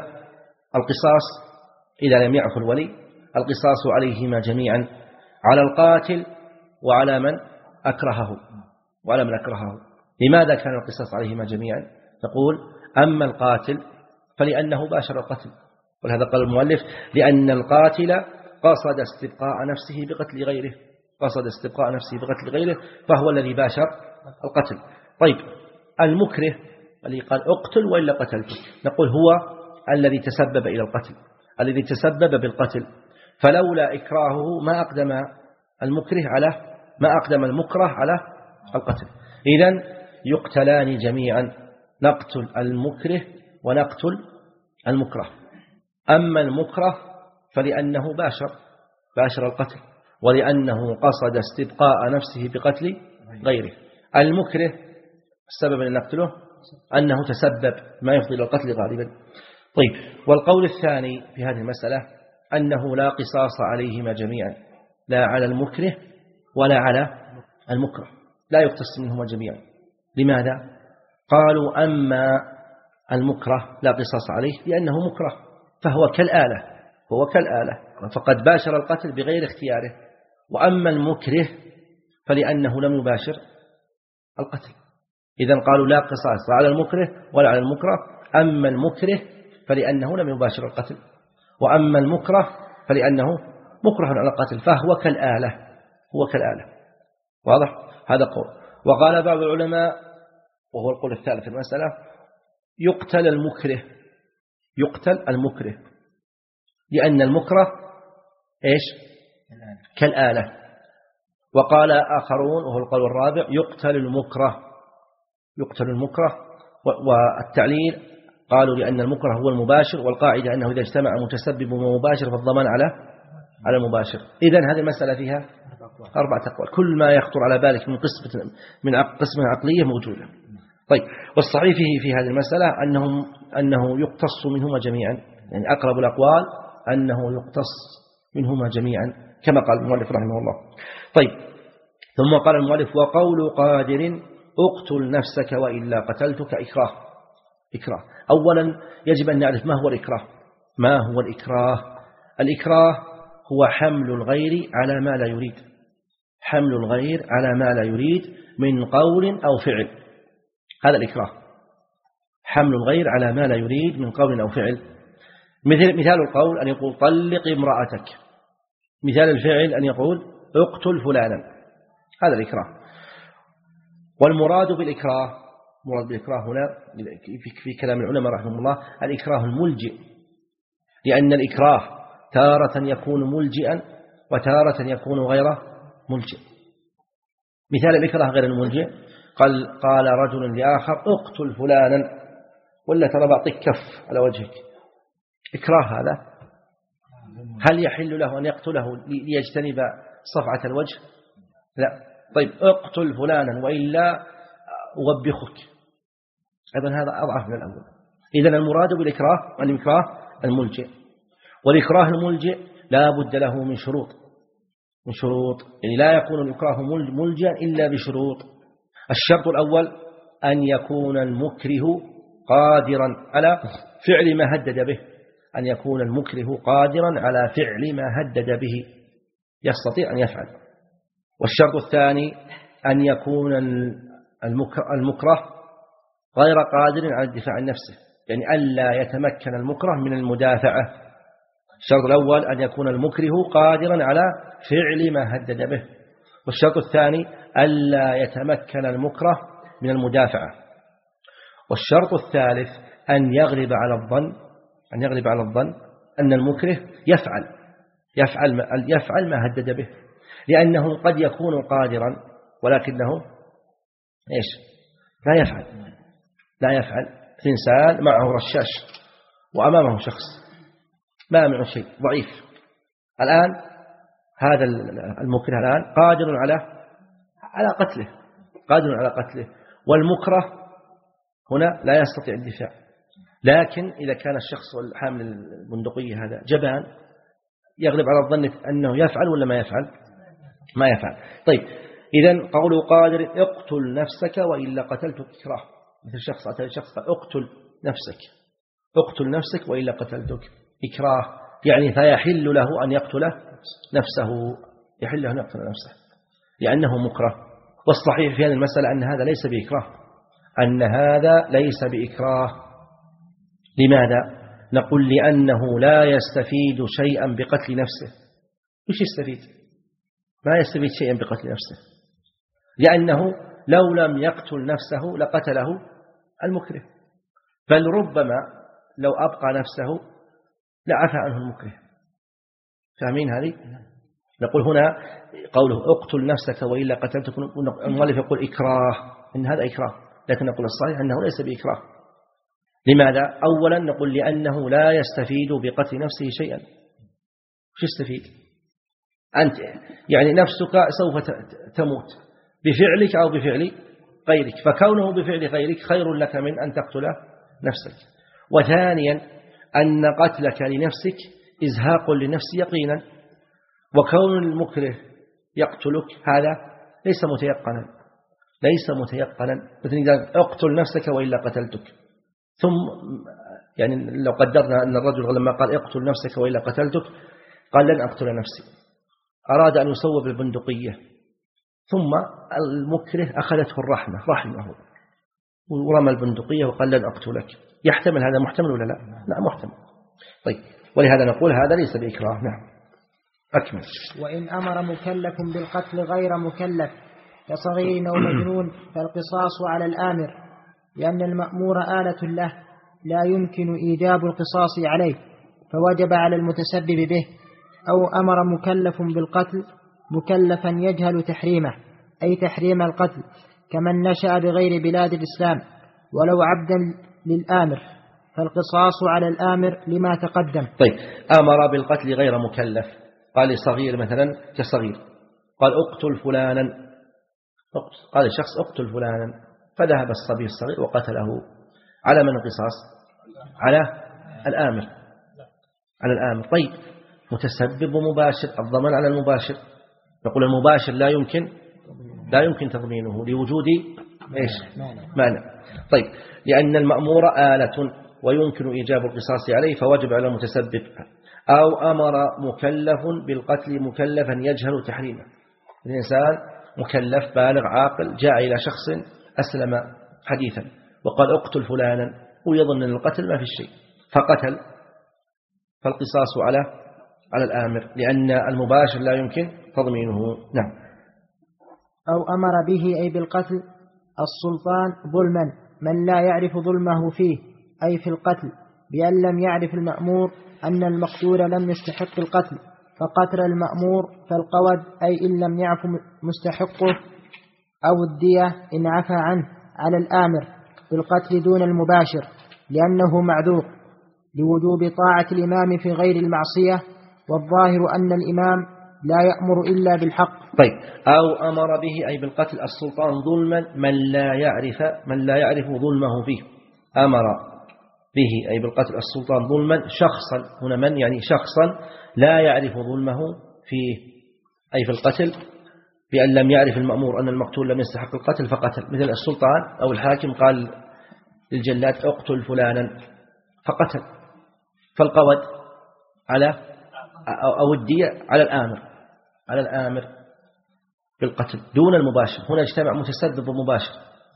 القصاص إذا لم يعف الولي، القصاص عليهما جميعا، على القاتل وعلى من أكرهه وعلى من أكرهه. لماذا كان القصاص عليهما جميعا؟ نقول أما القاتل فلأنه باشر القتل، ولهذا قال المؤلف لأن القاتل قصد استبقاء نفسه بقتل غيره، قصد استبقاء نفسه بقتل غيره فهو الذي باشر القتل. طيب، المكره الذي قال اقتل وإلا قتلتك، نقول هو الذي تسبب إلى القتل، الذي تسبب بالقتل، فلولا إكراهه ما أقدم المكره على ما أقدم المكره على القتل. إذن يقتلان جميعا، نقتل المكره ونقتل المكره. أما المكره فلأنه باشر باشر القتل، ولأنه قصد استبقاء نفسه بقتل غيره. المكره السبب أن نقتله أنه تسبب ما يفضي إلى القتل غالبا. طيب، والقول الثاني في هذه المسألة أنه لا قصاص عليهما جميعا، لا على المكره ولا على المكره، لا يقتص منهما جميعا. لماذا؟ قالوا أما المكره لا قصاص عليه لأنه مكره، فهو كالآلة هو كالآلة فقد باشر القتل بغير اختياره. وأما المكره فلأنه لم يباشر القتل. إذن قالوا لا قصاص على المكره ولا على المكره. أما المكره فلأنه لم يباشر القتل، وأما المكره فلأنه مكره على القتل، فهو كالآلة هو كالآلة. واضح؟ هذا قول. وقال بعض العلماء وهو القول الثالث في المسألة، يقتل المكره، يقتل المكره، لأن المكره إيش؟ كالآلة. وقال آخرون وهو القول الرابع، يقتل المكره، يقتل المكره. والتعليل قالوا لأن المكره هو المباشر، والقاعدة أنه إذا اجتمع متسبب ومباشر فالضمان على على المباشر. إذن هذه المسألة فيها أربعة أقوال، كل ما يخطر على بالك من قسم من قسم عقلية موجودة. طيب، والصحيح فيه في هذه المسألة أنه أنه يقتص منهما جميعا، يعني أقرب الأقوال أنه يقتص منهما جميعا كما قال المؤلف رحمه الله. طيب، ثم قال المؤلف: وقول قادر اقتل نفسك وإلا قتلتك إكراه. إكراه، أولا يجب أن نعرف ما هو الإكراه. ما هو الإكراه؟ الإكراه هو حمل الغير على ما لا يريد، حمل الغير على ما لا يريد من قول أو فعل، هذا الإكراه، حمل الغير على ما لا يريد من قول أو فعل. مثل مثال القول أن يقول طلق امرأتك، مثال الفعل أن يقول اقتل فلانا، هذا الإكراه. والمراد بالإكراه، مراد بالإكراه هنا في كلام العلماء رحمه الله الإكراه الملجئ، لأن الإكراه تارة يكون ملجئا وتارة يكون غير ملجئ. مثال الإكراه غير الملجئ، قال قال رجل لآخر اقتل فلانا، ولا ترى بعطيك كف على وجهك، إكراه هذا. هل يحل له أن يقتله ليجتنب صفعة الوجه؟ لا. طيب، اقتل فلانا وإلا أوبخك، أيضا هذا أضعف من الأول. إذن المراد بالإكراه الإكراه الملجئ، والإكراه الملجئ لا بد له من شروط، من شروط يعني لا يكون الإكراه ملجئا إلا بشروط. الشرط الأول أن يكون المكره قادرا على فعل ما هدد به، أن يكون المكره قادرا على فعل ما هدد به، يستطيع أن يفعل. والشرط الثاني أن يكون المكره غير قادر على الدفاع عن نفسه، يعني ألا يتمكن المكره من المدافعة. الشرط الأول أن يكون المكره قادرا على فعل ما هدد به، والشرط الثاني ألا يتمكن المكره من المدافعة. والشرط الثالث أن يغلب على الظن، أن يغلب على الظن أن المكره يفعل يفعل ما, يفعل ما هدد به، لأنه قد يكون قادرا ولكنه إيش؟ لا يفعل لا يفعل إنسان معه رشاش وأمامه شخص ما معه شيء ضعيف، الآن هذا المكره الآن قادر على على قتله، قادر على قتله، والمكره هنا لا يستطيع الدفاع. لكن إذا كان الشخص الحامل البندقية هذا جبان يغلب على الظن أنه يفعل ولا ما يفعل؟ ما يفعل. طيب، إذن قوله قادر اقتل نفسك وإلا قتلتك إكراه. مثل شخص أتى شخص اقتل نفسك، اقتل نفسك وإلا قتلتك إكراه، يعني فيحل له أن يقتل نفسه، يحل له أن يقتل نفسه لأنه مكره. والصحيح في هذه المسألة أن هذا ليس بإكراه، أن هذا ليس بإكراه. لماذا؟ نقول لأنه لا يستفيد شيئا بقتل نفسه. إيش يستفيد؟ ما يستفيد شيئا بقتل نفسه، لأنه لو لم يقتل نفسه لقتله المكره، بل ربما لو أبقى نفسه لعفى عنه المكره. فاهمين هذه؟ نقول هنا قوله اقتل نفسك وإلا قتلتك، المؤلف يقول إكراه، إن هذا إكراه، لكن نقول الصحيح أنه ليس بإكراه. لماذا؟ أولا نقول لأنه لا يستفيد بقتل نفسه شيئا. وش يستفيد؟ أنت يعني نفسك سوف تموت بفعلك أو بفعل غيرك، فكونه بفعل غيرك خير لك من أن تقتل نفسك. وثانيا أن قتلك لنفسك إزهاق لنفس يقينا، وكون المكره يقتلك هذا ليس متيقنا، ليس متيقنا. مثل إذا اقتل نفسك وإلا قتلتك، ثم يعني لو قدرنا أن الرجل لما قال اقتل نفسك وإلا قتلتك قال لن أقتل نفسي، أراد أن يصوب البندقية، ثم المكره أخذته الرحمة رحمه ورمى البندقية وقال لن أقتلك، يحتمل هذا؟ محتمل ولا لا؟ لا محتمل. طيب، ولهذا نقول هذا ليس بإكراه. نعم، أكمل. وإن أمر مكلف بالقتل غير مكلف كصغير أو مجنون فالقصاص على الآمر، لأن المأمور آلة له لا يمكن إيجاب القصاص عليه فوجب على المتسبب به، أو أمر مكلف بالقتل مكلفا يجهل تحريمه أي تحريم القتل كمن نشأ بغير بلاد الإسلام ولو عبدا للآمر، فالقصاص على الآمر لما تقدم. طيب، أمر بالقتل غير مكلف، قال صغير مثلا كصغير، قال اقتل فلانا، قال الشخص اقتل فلانا، فذهب الصبي الصغير وقتله، على من القصاص؟ على الآمر، على الآمر. طيب، متسبب ومباشر، الضمان على المباشر، نقول المباشر لا يمكن لا يمكن تضمينه لوجود إيش؟ مانع. طيب، لأن المأمور آلة ويمكن إيجاب القصاص عليه فوجب على المتسبب، أو أمر مكلف بالقتل مكلفا يجهل تحريمه، الإنسان مكلف بالغ عاقل جاء إلى شخص أسلم حديثا وقال اقتل فلانا ويظن أن القتل ما في شيء فقتل، فالقصاص على على الآمر لأن المباشر لا يمكن تضمينه. نعم. أو أمر به أي بالقتل السلطان ظلما من لا يعرف ظلمه فيه أي في القتل، بأن لم يعرف المأمور أن المقتول لم يستحق القتل فقتل المأمور، فالقود أي إن لم يعف مستحقه، أو الدية إن عفى عنه على الآمر بالقتل دون المباشر لأنه معذور لوجوب طاعة الإمام في غير المعصية، والظاهر أن الإمام لا يأمر إلا بالحق. طيب، أو أمر به أي بالقتل السلطان ظلما من لا يعرف من لا يعرف ظلمه فيه، أمر به أي بالقتل السلطان ظلما شخصا، هنا من يعني شخصا لا يعرف ظلمه فيه أي في القتل، بأن لم يعرف المأمور أن المقتول لم يستحق القتل فقتل، مثل السلطان أو الحاكم قال للجلاد اقتل فلانا فقتل، فالقود على أو الدية على الآمر على الآمر بالقتل دون المباشر. هنا اجتمع متسبب ومباشر،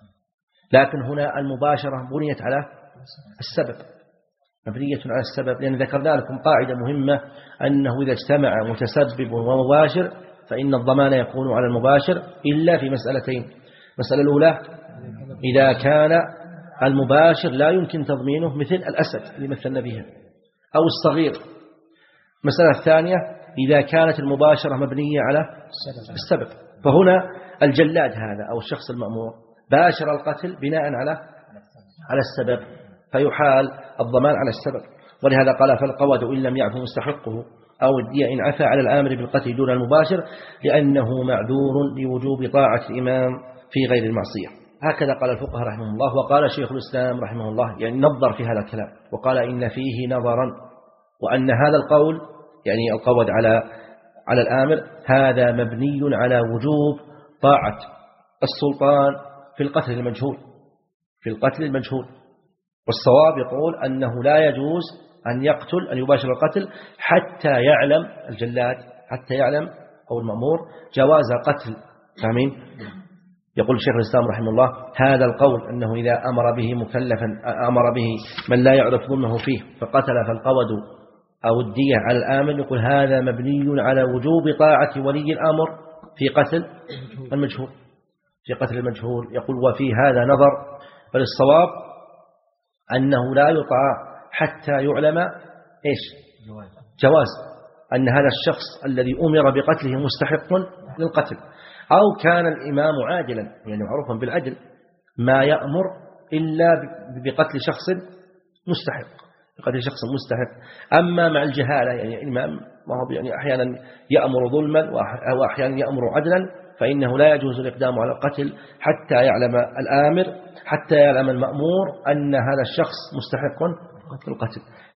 لكن هنا المباشرة بنيت على السبب، مبنية على السبب، لأن ذكرنا لكم قاعدة مهمة أنه إذا اجتمع متسبب ومباشر فإن الضمان يكون على المباشر إلا في مسألتين. المسألة الأولى إذا كان المباشر لا يمكن تضمينه مثل الأسد اللي مثلنا بها أو الصغير. المسألة الثانية إذا كانت المباشرة مبنية على السبب، فهنا الجلاد هذا أو الشخص المأمور باشر القتل بناء على على السبب فيحال الضمان على السبب، ولهذا قال فالقود إن لم يعف مستحقه أو الدية إن عفى على الآمر بالقتل دون المباشر لأنه معذور لوجوب طاعة الإمام في غير المعصية. هكذا قال الفقهاء رحمه الله. وقال شيخ الإسلام رحمه الله يعني نظر في هذا الكلام وقال إن فيه نظرا، وأن هذا القول يعني القود على على الآمر هذا مبني على وجوب طاعة السلطان في القتل المجهول في القتل المجهول والصواب يقول أنه لا يجوز أن يقتل أن يباشر القتل حتى يعلم الجلاد حتى يعلم أو المأمور جواز قتل. فاهمين؟ يقول الشيخ الإسلام رحمه الله هذا القول أنه إذا أمر به مكلفا أمر به من لا يعرف ظلمه فيه فقتل فالقود أو الدية على الآمر، يقول هذا مبني على وجوب طاعة ولي الأمر في قتل المجهول في قتل المجهول. يقول وفي هذا نظر، بل الصواب أنه لا يطاع حتى يعلم إيش جواز أن هذا الشخص الذي أمر بقتله مستحق للقتل، أو كان الإمام عاجلا يعني معروفا بالعدل ما يأمر إلا بقتل شخص مستحق بقتل شخص مستحق. أما مع الجهالة يعني الإمام ما هو يعني أحيانا يأمر ظلما وأحيانا يأمر عدلا، فإنه لا يجوز الإقدام على القتل حتى يعلم الآمر حتى يعلم المأمور أن هذا الشخص مستحق للقتل.